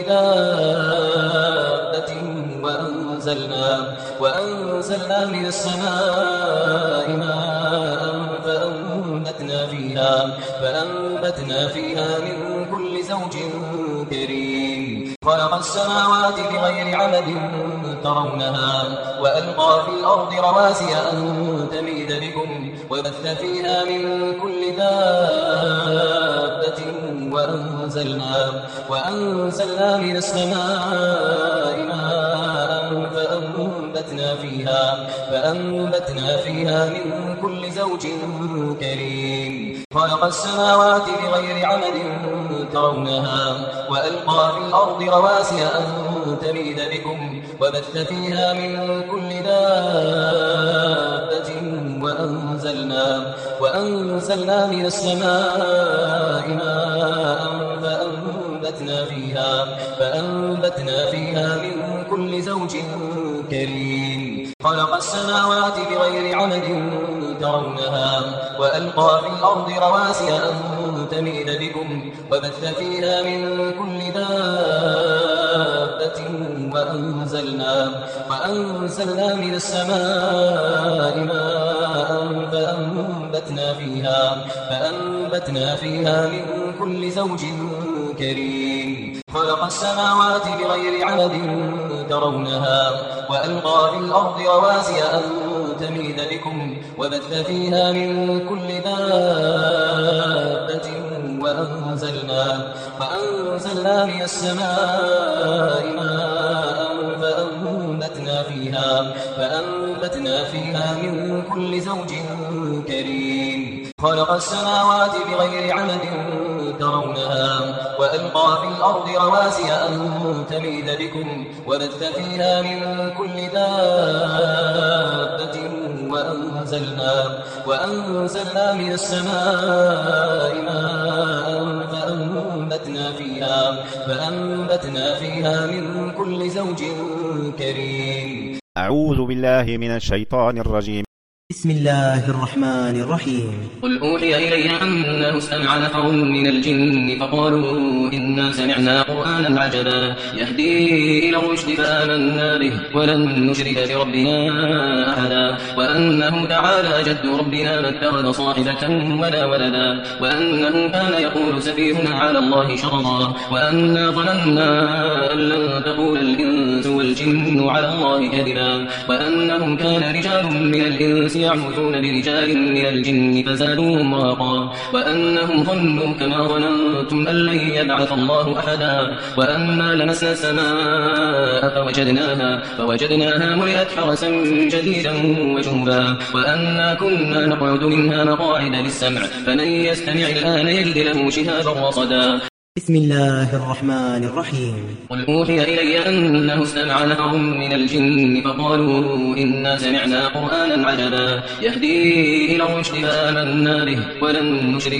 دابة وأنزلنا, وأنزلنا من السماء ماء فأنبتنا فيها, فأنبتنا فيها من كل زوج كريم. خلق السماوات بغير عمد ترونها وألقى في الأرض رواسي أن تميد بكم وبث فيها من كل دابة وأنزلنا, وأنزلنا من السماء ماء فأنبتنا فيها, فأنبتنا فيها من كل زوج كريم. خلق السماوات بغير عمد ترونها وألقى في الأرض رواسي أن تميد بكم وبث فيها من كل دابة وأنزلنا, وأنزلنا من السماء ماء فأنبتنا فيها, فأنبتنا فيها من كل زوج كريم. خلق السماوات بغير عمد ترونها وألقى في الأرض رواسي أن تميد بكم وبث فيها من كل دابة وأنزلنا, وأنزلنا من السماء ماء فأنبتنا فيها, فأنبتنا فيها من كل زوج كريم. خلق السماوات بغير عمد ترونها وألقى في الأرض رواسي أن تميد بكم وبث فيها من كل دابة وأنزلنا, وأنزلنا من السماء ماء فأنبتنا فيها, فأنبتنا فيها من كل زوج كريم. خلق السماوات بغير عمد ترونها وألقى في الأرض رواسي أن تميد بكم وبث فيها من كل دابة وأنزلنا, وأنزلنا من السماء ماء فأنبتنا فيها, فأنبتنا فيها من كل زوج كريم. أعوذ بالله من الشيطان الرجيم. بسم الله الرحمن الرحيم. قل أوحي إلي أنه استمع نفر من الجن فقالوا إنا سمعنا قرآنا عجبا يهدي إلى الرشد فآمنا به ولن نشرك بربنا أحدا وأنه تعالى جد ربنا ما اتخذ صاحبة ولا ولدا وأنه كان يقول سفيهنا على الله شططا وأنا ظننا أن لن تقول الإنس والجن على الله كذبا وأنه كان رجال من الإنس يعوذون برجال من الجن فزادوهم رهقا وأنهم ظنوا كما ظننتم أن لن يبعث الله أحدا وأنا لمسنا السماء فوجدناها, فوجدناها ملئت حرسا شديدا وشهبا وأنا كنا نقعد منها مقاعد للسمع فمن يستمع الآن يجد له شهابا رصدا. بسم الله الرحمن الرحيم. قل أوحي إلي أنه استمع نفر من الجن فقالوا إنا سمعنا قرآنا عجبا يهدي إلى الرشد فآمنا به ولن نشرك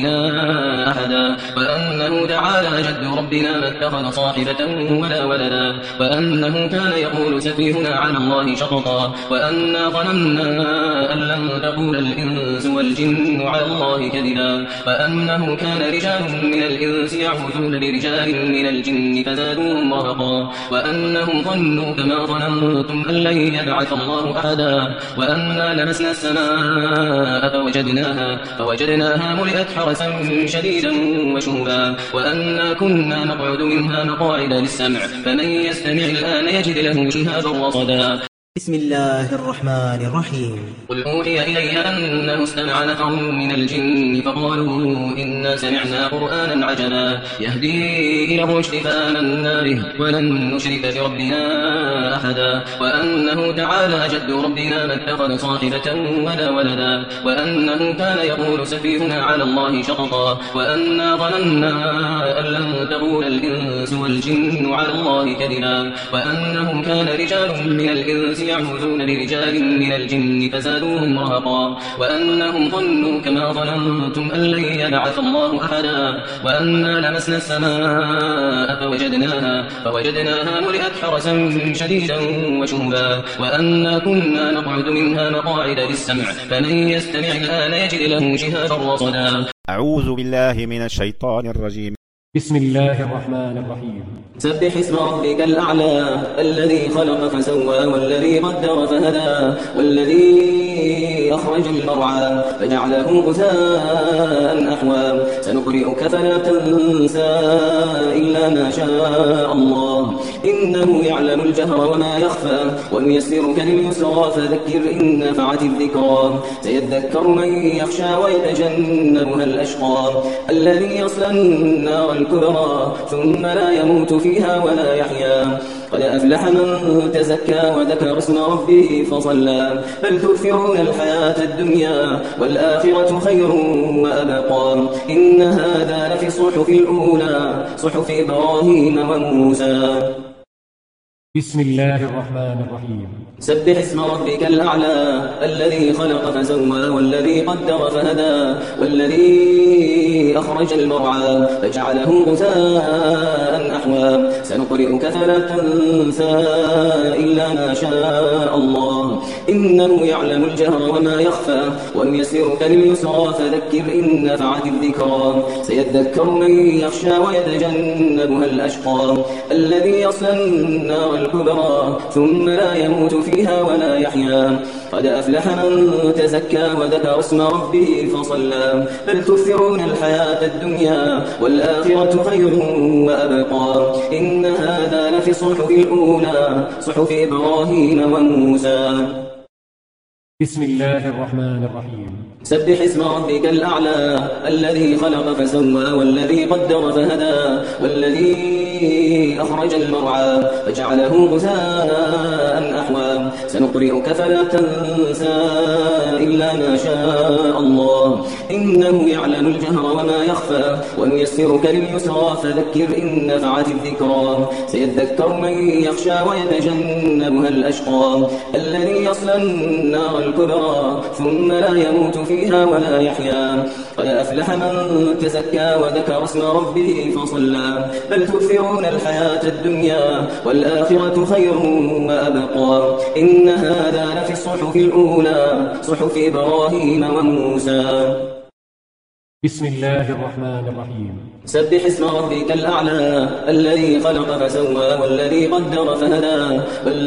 بربنا أحدا وأنه تعالى جد ربنا ما اتخذ صاحبة ولا ولدا وأنه كان يقول سفيهنا على الله شططا وأنا ظننا أن لن تقول الإنس والجن على الله كذبا وأنه كان رجال من الإنس يعوذون برجال من الجن فزادوهم رهقا وأنهم ظنوا كما ظننتم أن لن يبعث الله أحدا وأنا لمسنا السماء فوجدناها, فوجدناها ملئت حرسا شديدا وشهبا وأنا كنا نقعد منها مقاعد للسمع فمن يستمع الآن يجد له شهابا رصدا. بسم الله الرحمن الرحيم. قل أوحي إلي أنه استمع نفر من الجن فقالوا إنا سمعنا قرآنا عجبا يهدي إلى الرشد فآمنا به ولن نشرك بربنا أحدا وأنه تعالى جد ربنا ما اتخذ صاحبة ولا ولدا وأنه كان يقول سفيهنا على الله شططا وأنا ظننا أن لن تقول الإنس والجن على الله كذبا وأنه كان رجال من الإنس يعوذون برجال من الجن فزادوهم رهقا وأنهم ظنوا كما ظننتم أن لن يبعث الله أحدا وأنا لمسنا السماء فوجدناها, فوجدناها ملئت حرسا شديدا وشهبا وأنا كنا نقعد منها مقاعد للسمع فمن يستمع الآن يجد له شهابا رصدا. أعوذ بالله من الشيطان الرجيم. بسم الله الرحمن الرحيم. سبح اسم ربك الأعلى الذي خلق فسوى والذي قدر فهدى والذي أخرج المرعى فجعله غثاء أحوى سنقرئك فلا تنسى إلا ما شاء الله إنه يعلم الجهر وما يخفى ونيسرك لليسرى فذكر إن نفعت الذكرى سيذكر من يخشى ويتجنبها الأشقى الذي يصلى النار الكبرى ثم لا يموت فيها ولا يحيا قد أفلح من تزكى وذكر اسم ربه فصلى بل تؤثرون الحياة الدنيا والآخرة خير وأبقى إن هذا لفي الصحف الأولى صحف إبراهيم وموسى. بسم الله الرحمن الرحيم. سبح اسم ربك الأعلى الذي خلق فسوى والذي قدر فهدى والذي أخرج المرعى فجعله غثاء أحوى سنقرئك فلا تنسى إلا ما شاء الله إنه يعلم الجهر وما يخفى ونيسرك لليسرى فذكر إن نفعت الذكرى سيذكر من يخشى ويتجنبها الأشقى الذي يصلى النار الكبرى ثم لا يموت فيها ولا يحيا قد أفلح من تزكى وذكر اسم ربه فصلى بل تؤثرون الحياة الدنيا والآخرة خير وأبقى إن هذا لفي الصحف الأولى صحف إبراهيم وموسى. بسم الله الرحمن الرحيم. سبح اسم ربك الأعلى الذي خلق فسوى والذي قدر فهدى والذي أخرج المرعى فجعله غثاء أحوى سنقرئك فلا تنسى إلا ما شاء الله إنه يعلم الجهر وما يخفى ونيسرك لليسرى فذكر إن نفعت الذكرى سيذكر من يخشى ويتجنبها الأشقى الذي يصلى النار الكبرى ثم لا يموت فيها ولا يحيا قد أفلح من تزكى وذكر اسم ربه فصلى بل تؤثرون الحياة الدنيا والآخرة خير وأبقى إن هذا لفي الصحف الأولى صحف إبراهيم وموسى. بسم الله الرحمن الرحيم. سبح اسم ربك الأعلى الذي خلق فسوى والذي قدر فهدى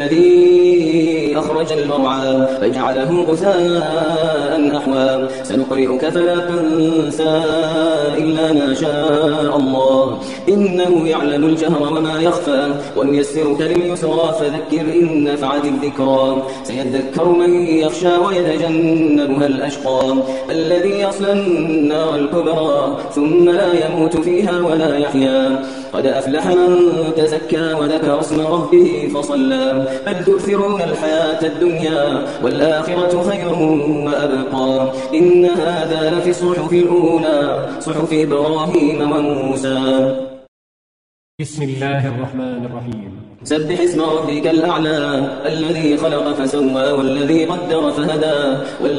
والذي أخرج المرعى فجعله غثاء أحوى سنقرئك فلا تنسى إلا ما شاء الله إنه يعلم الجهر وما يخفى ونيسرك لليسرى فذكر إن نفعت الذكرى سيذكر من يخشى ويتجنبها الأشقى الذي يصلى النار الكبرى ثم لا يموت فيها ولا يحيا قد أفلح من تزكى وذكر اسم ربه فصلى بل تؤثرون الحياة الدنيا والآخرة خير وأبقى إن هذا لفي الصحف الأولى صحف إبراهيم وموسى. بسم الله الرحمن الرحيم. سبح اسم ربك الأعلى الذي خلق فسوى والذي قدر فهدى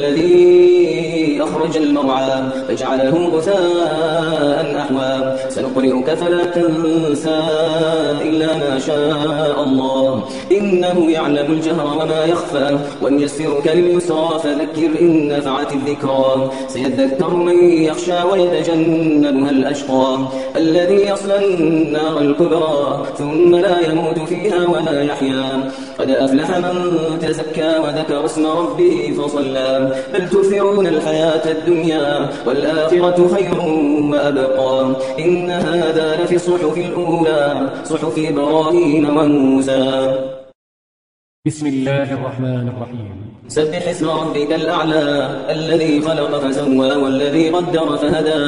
والذي أخرج المرعى فجعله غثاء أحوى سنقرئك فلا تنسى إلا ما شاء الله إنه يعلم الجهر وما يخفى ونيسرك لليسرى فذكر إن نفعت الذكرى سيذكر من يخشى ويتجنبها الأشقى الذي يصلى النار الكبرى ثم لا يموت فيها ولا يحيا قد أفلح من تزكى وذكر اسم ربه فصلى بل تؤثرون الحياة الدنيا والآخرة خير وأبقى إن هذا لفي الصحف الأولى صحف إبراهيم وموسى. بسم الله الرحمن الرحيم. سبح اسم ربك الأعلى الذي خلق فسوى والذي قدر فهدى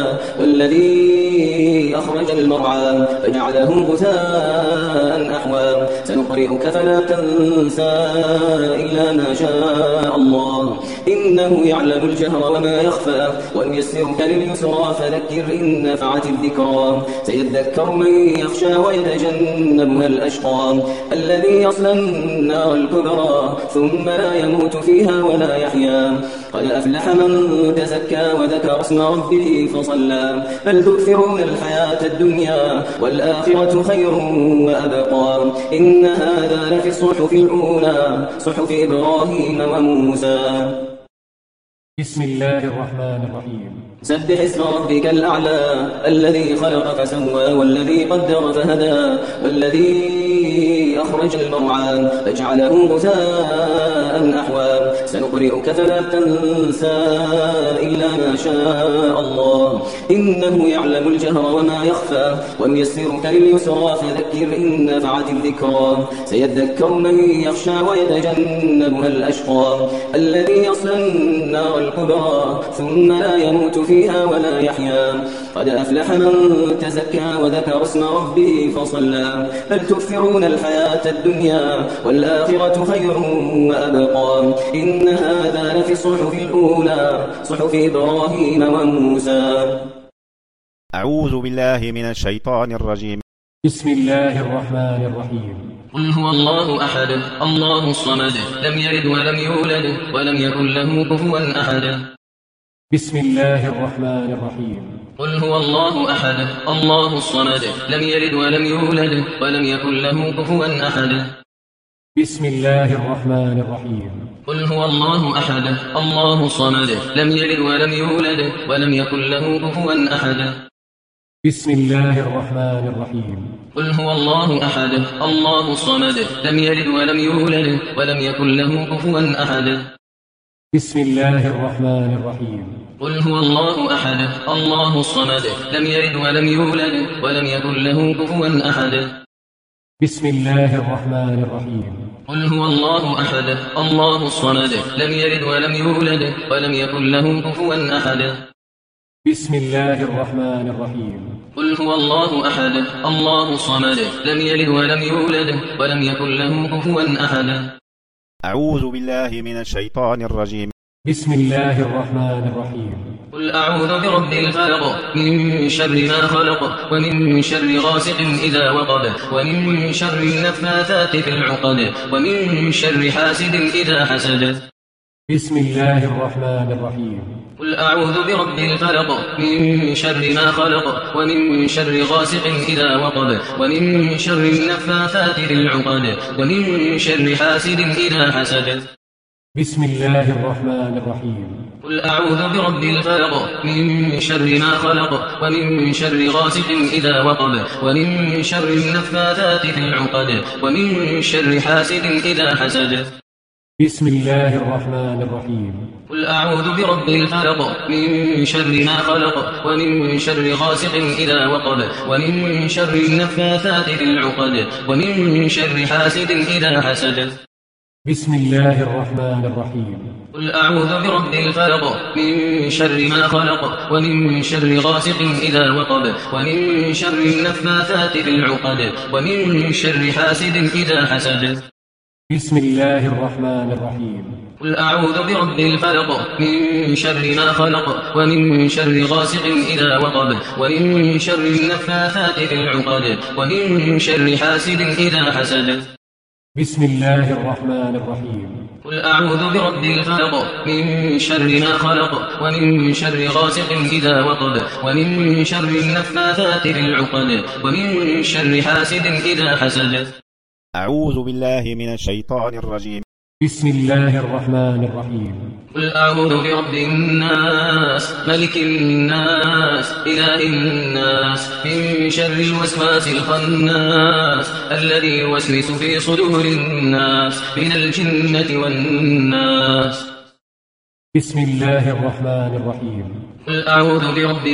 والذي أخرج المرعى فجعله غثاء أحوى سنقرئك سنقرئك فلا تنسى إلا ما شاء الله إنه يعلم الجهر وما يخفى ونيسرك لليسرى فذكر إن نفعت الذكرى سيذكر من يخشى ويتجنبها الأشقى الذي يصلى النار الكبرى ثم لا يموت فيها ولا يحيا قد أفلح من تزكى وذكر اسم ربه فصلى بل تؤثرون الحياة الدنيا والآخرة خير وأبقى إن هذا لفي الصحف الأولى صحف إبراهيم وموسى. بسم الله الرحمن الرحيم. سبح اسم ربك الأعلى الذي خلق فسوى والذي قدر فهدى والذي أخرج المرعى فجعله غثاء أحوى سنقرئك فلا تنسى إلا ما شاء الله إنه يعلم الجهر وما يخفى ونيسرك لليسرى فذكر إن نفعت الذكرى سيذكر من يخشى ويتجنبها الأشقى الذي يصلى النار الكبرى ثم لا يموت فيها ولا يحيا قد أفلح من تزكى وذكر اسم ربه فصلى بل تؤثرون الحياة الدنيا والآخرة خير وأبقى إن هذا لفي الصحف الأولى صحف إبراهيم وموسى. أعوذ بالله من الشيطان الرجيم. بسم الله الرحمن الرحيم. قل هو الله أحد الله الصمد لم يلد ولم يولد ولم يكن له كفوا أحد. بسم الله الرحمن الرحيم. قل هو الله أحد الله الصمد لم يلد ولم يولد ولم يكن له كفوا أحد. بسم الله الرحمن الرحيم. قل هو الله أحد الله الصمد لم يلد ولم يولد ولم يكن له كفوا أحد. بسم الله الرحمن الرحيم. قل هو الله أحد الله الصمد لم يلد ولم يولد ولم يكن له كفوا أحد. بسم الله الرحمن الرحيم. قل هو الله أحد الله الصمد لم يلد ولم يولد ولم يكن له كفوا أحد. بسم الله الرحمن الرحيم. قل هو الله أحد الله الصمد لم يلد ولم يولد ولم يكن له كفوا أحد. بسم الله الرحمن الرحيم. قل هو الله أحد الله الصمد لم يلد ولم يولد ولم يكن له كفوا أحد. أعوذ بالله من الشيطان الرجيم. بسم الله الرحمن الرحيم. قل أعوذ برب الفلق من شر ما خلق ومن شر غاسق إذا وقب ومن شر النفاثات في العقد ومن شر حاسد إذا حسد. بسم الله الرحمن الرحيم. قل أعوذ برب الفلق من شر ما خلق ومن شر غاسق إذا وقب ومن شر النفاثات في العقد ومن شر حاسد إذا حسد. بسم الله الرحمن الرحيم. قل أعوذ برب الفلق من شر ما خلق ومن شر غاسق إذا وقب ومن شر النفاثات في العقد ومن شر حاسد إذا حسد. بسم الله الرحمن الرحيم. قل أعوذ برب الفلق من شر ما خلق ومن شر غاسق إذا وقب ومن شر النفاثات في العقد ومن شر حاسد إذا حسد. بسم الله الرحمن الرحيم. قل أعوذ برب الفلق من شر ما خلق ومن شر غاسق إذا وقب ومن شر النفاثات في العقد ومن شر حاسد إذا حسد. بسم الله الرحمن الرحيم. قل أعوذ برب الفلق من شر ما خلق ومن شر غاسق إذا وقب ومن شر النفاثات في العقد ومن شر حاسد إذا حسد. بسم الله الرحمن الرحيم. قل أعوذ برب الفلق من شر ما خلق ومن شر غاسق إذا وقب ومن شر النفاثات في العقد ومن شر حاسد إذا حسد. أعوذ بالله من الشيطان الرجيم. بسم الله الرحمن الرحيم. قل أعوذ برب الناس ملك الناس إله الناس من شر الوسواس الخناس الذي يوسوس في صدور الناس من الجنة والناس. بسم الله الرحمن الرحيم. قل أعوذ برب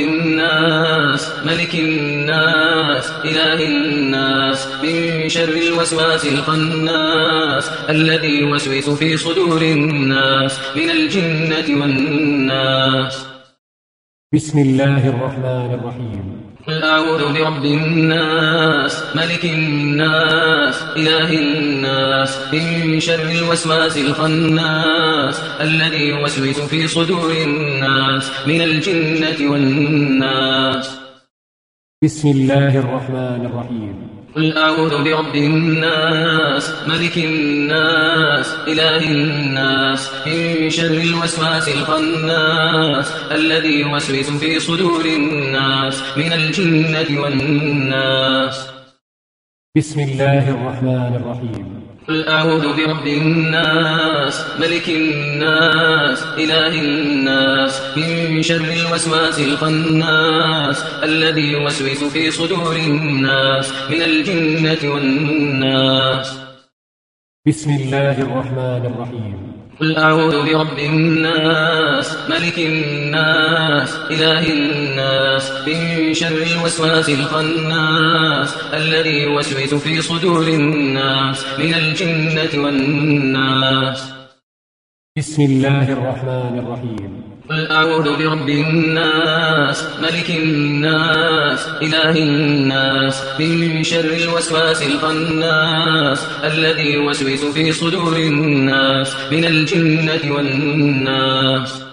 الناس ملك الناس إله الناس من شر الوسواس الخناس الذي يوسوس في صدور الناس من الجنة والناس. بسم الله الرحمن الرحيم. قل أعوذ برب الناس ملك الناس إله الناس من شر الوسواس الخناس الذي يوسوس في صدور الناس من الجنة والناس. بسم الله الرحمن الرحيم. قل أعوذ برب الناس ملك الناس إله الناس من شر الوسواس الخناس الذي يوسوس في صدور الناس من الجنة والناس. بسم الله الرحمن الرحيم. قل أعوذ برب الناس ملك الناس إله الناس من شر الوسواس الخناس الذي يوسوس في صدور الناس من الجنة والناس. بسم الله الرحمن الرحيم. قل أعوذ برب الناس ملك الناس إله الناس من شر الوسواس الخناس الذي يوسوس في صدور الناس من الجنة والناس. بسم الله الرحمن الرحيم. قل أعوذ برب الناس ملك الناس إله الناس من شر الوسواس الخناس الذي يوسوس في صدور الناس من الجنة والناس.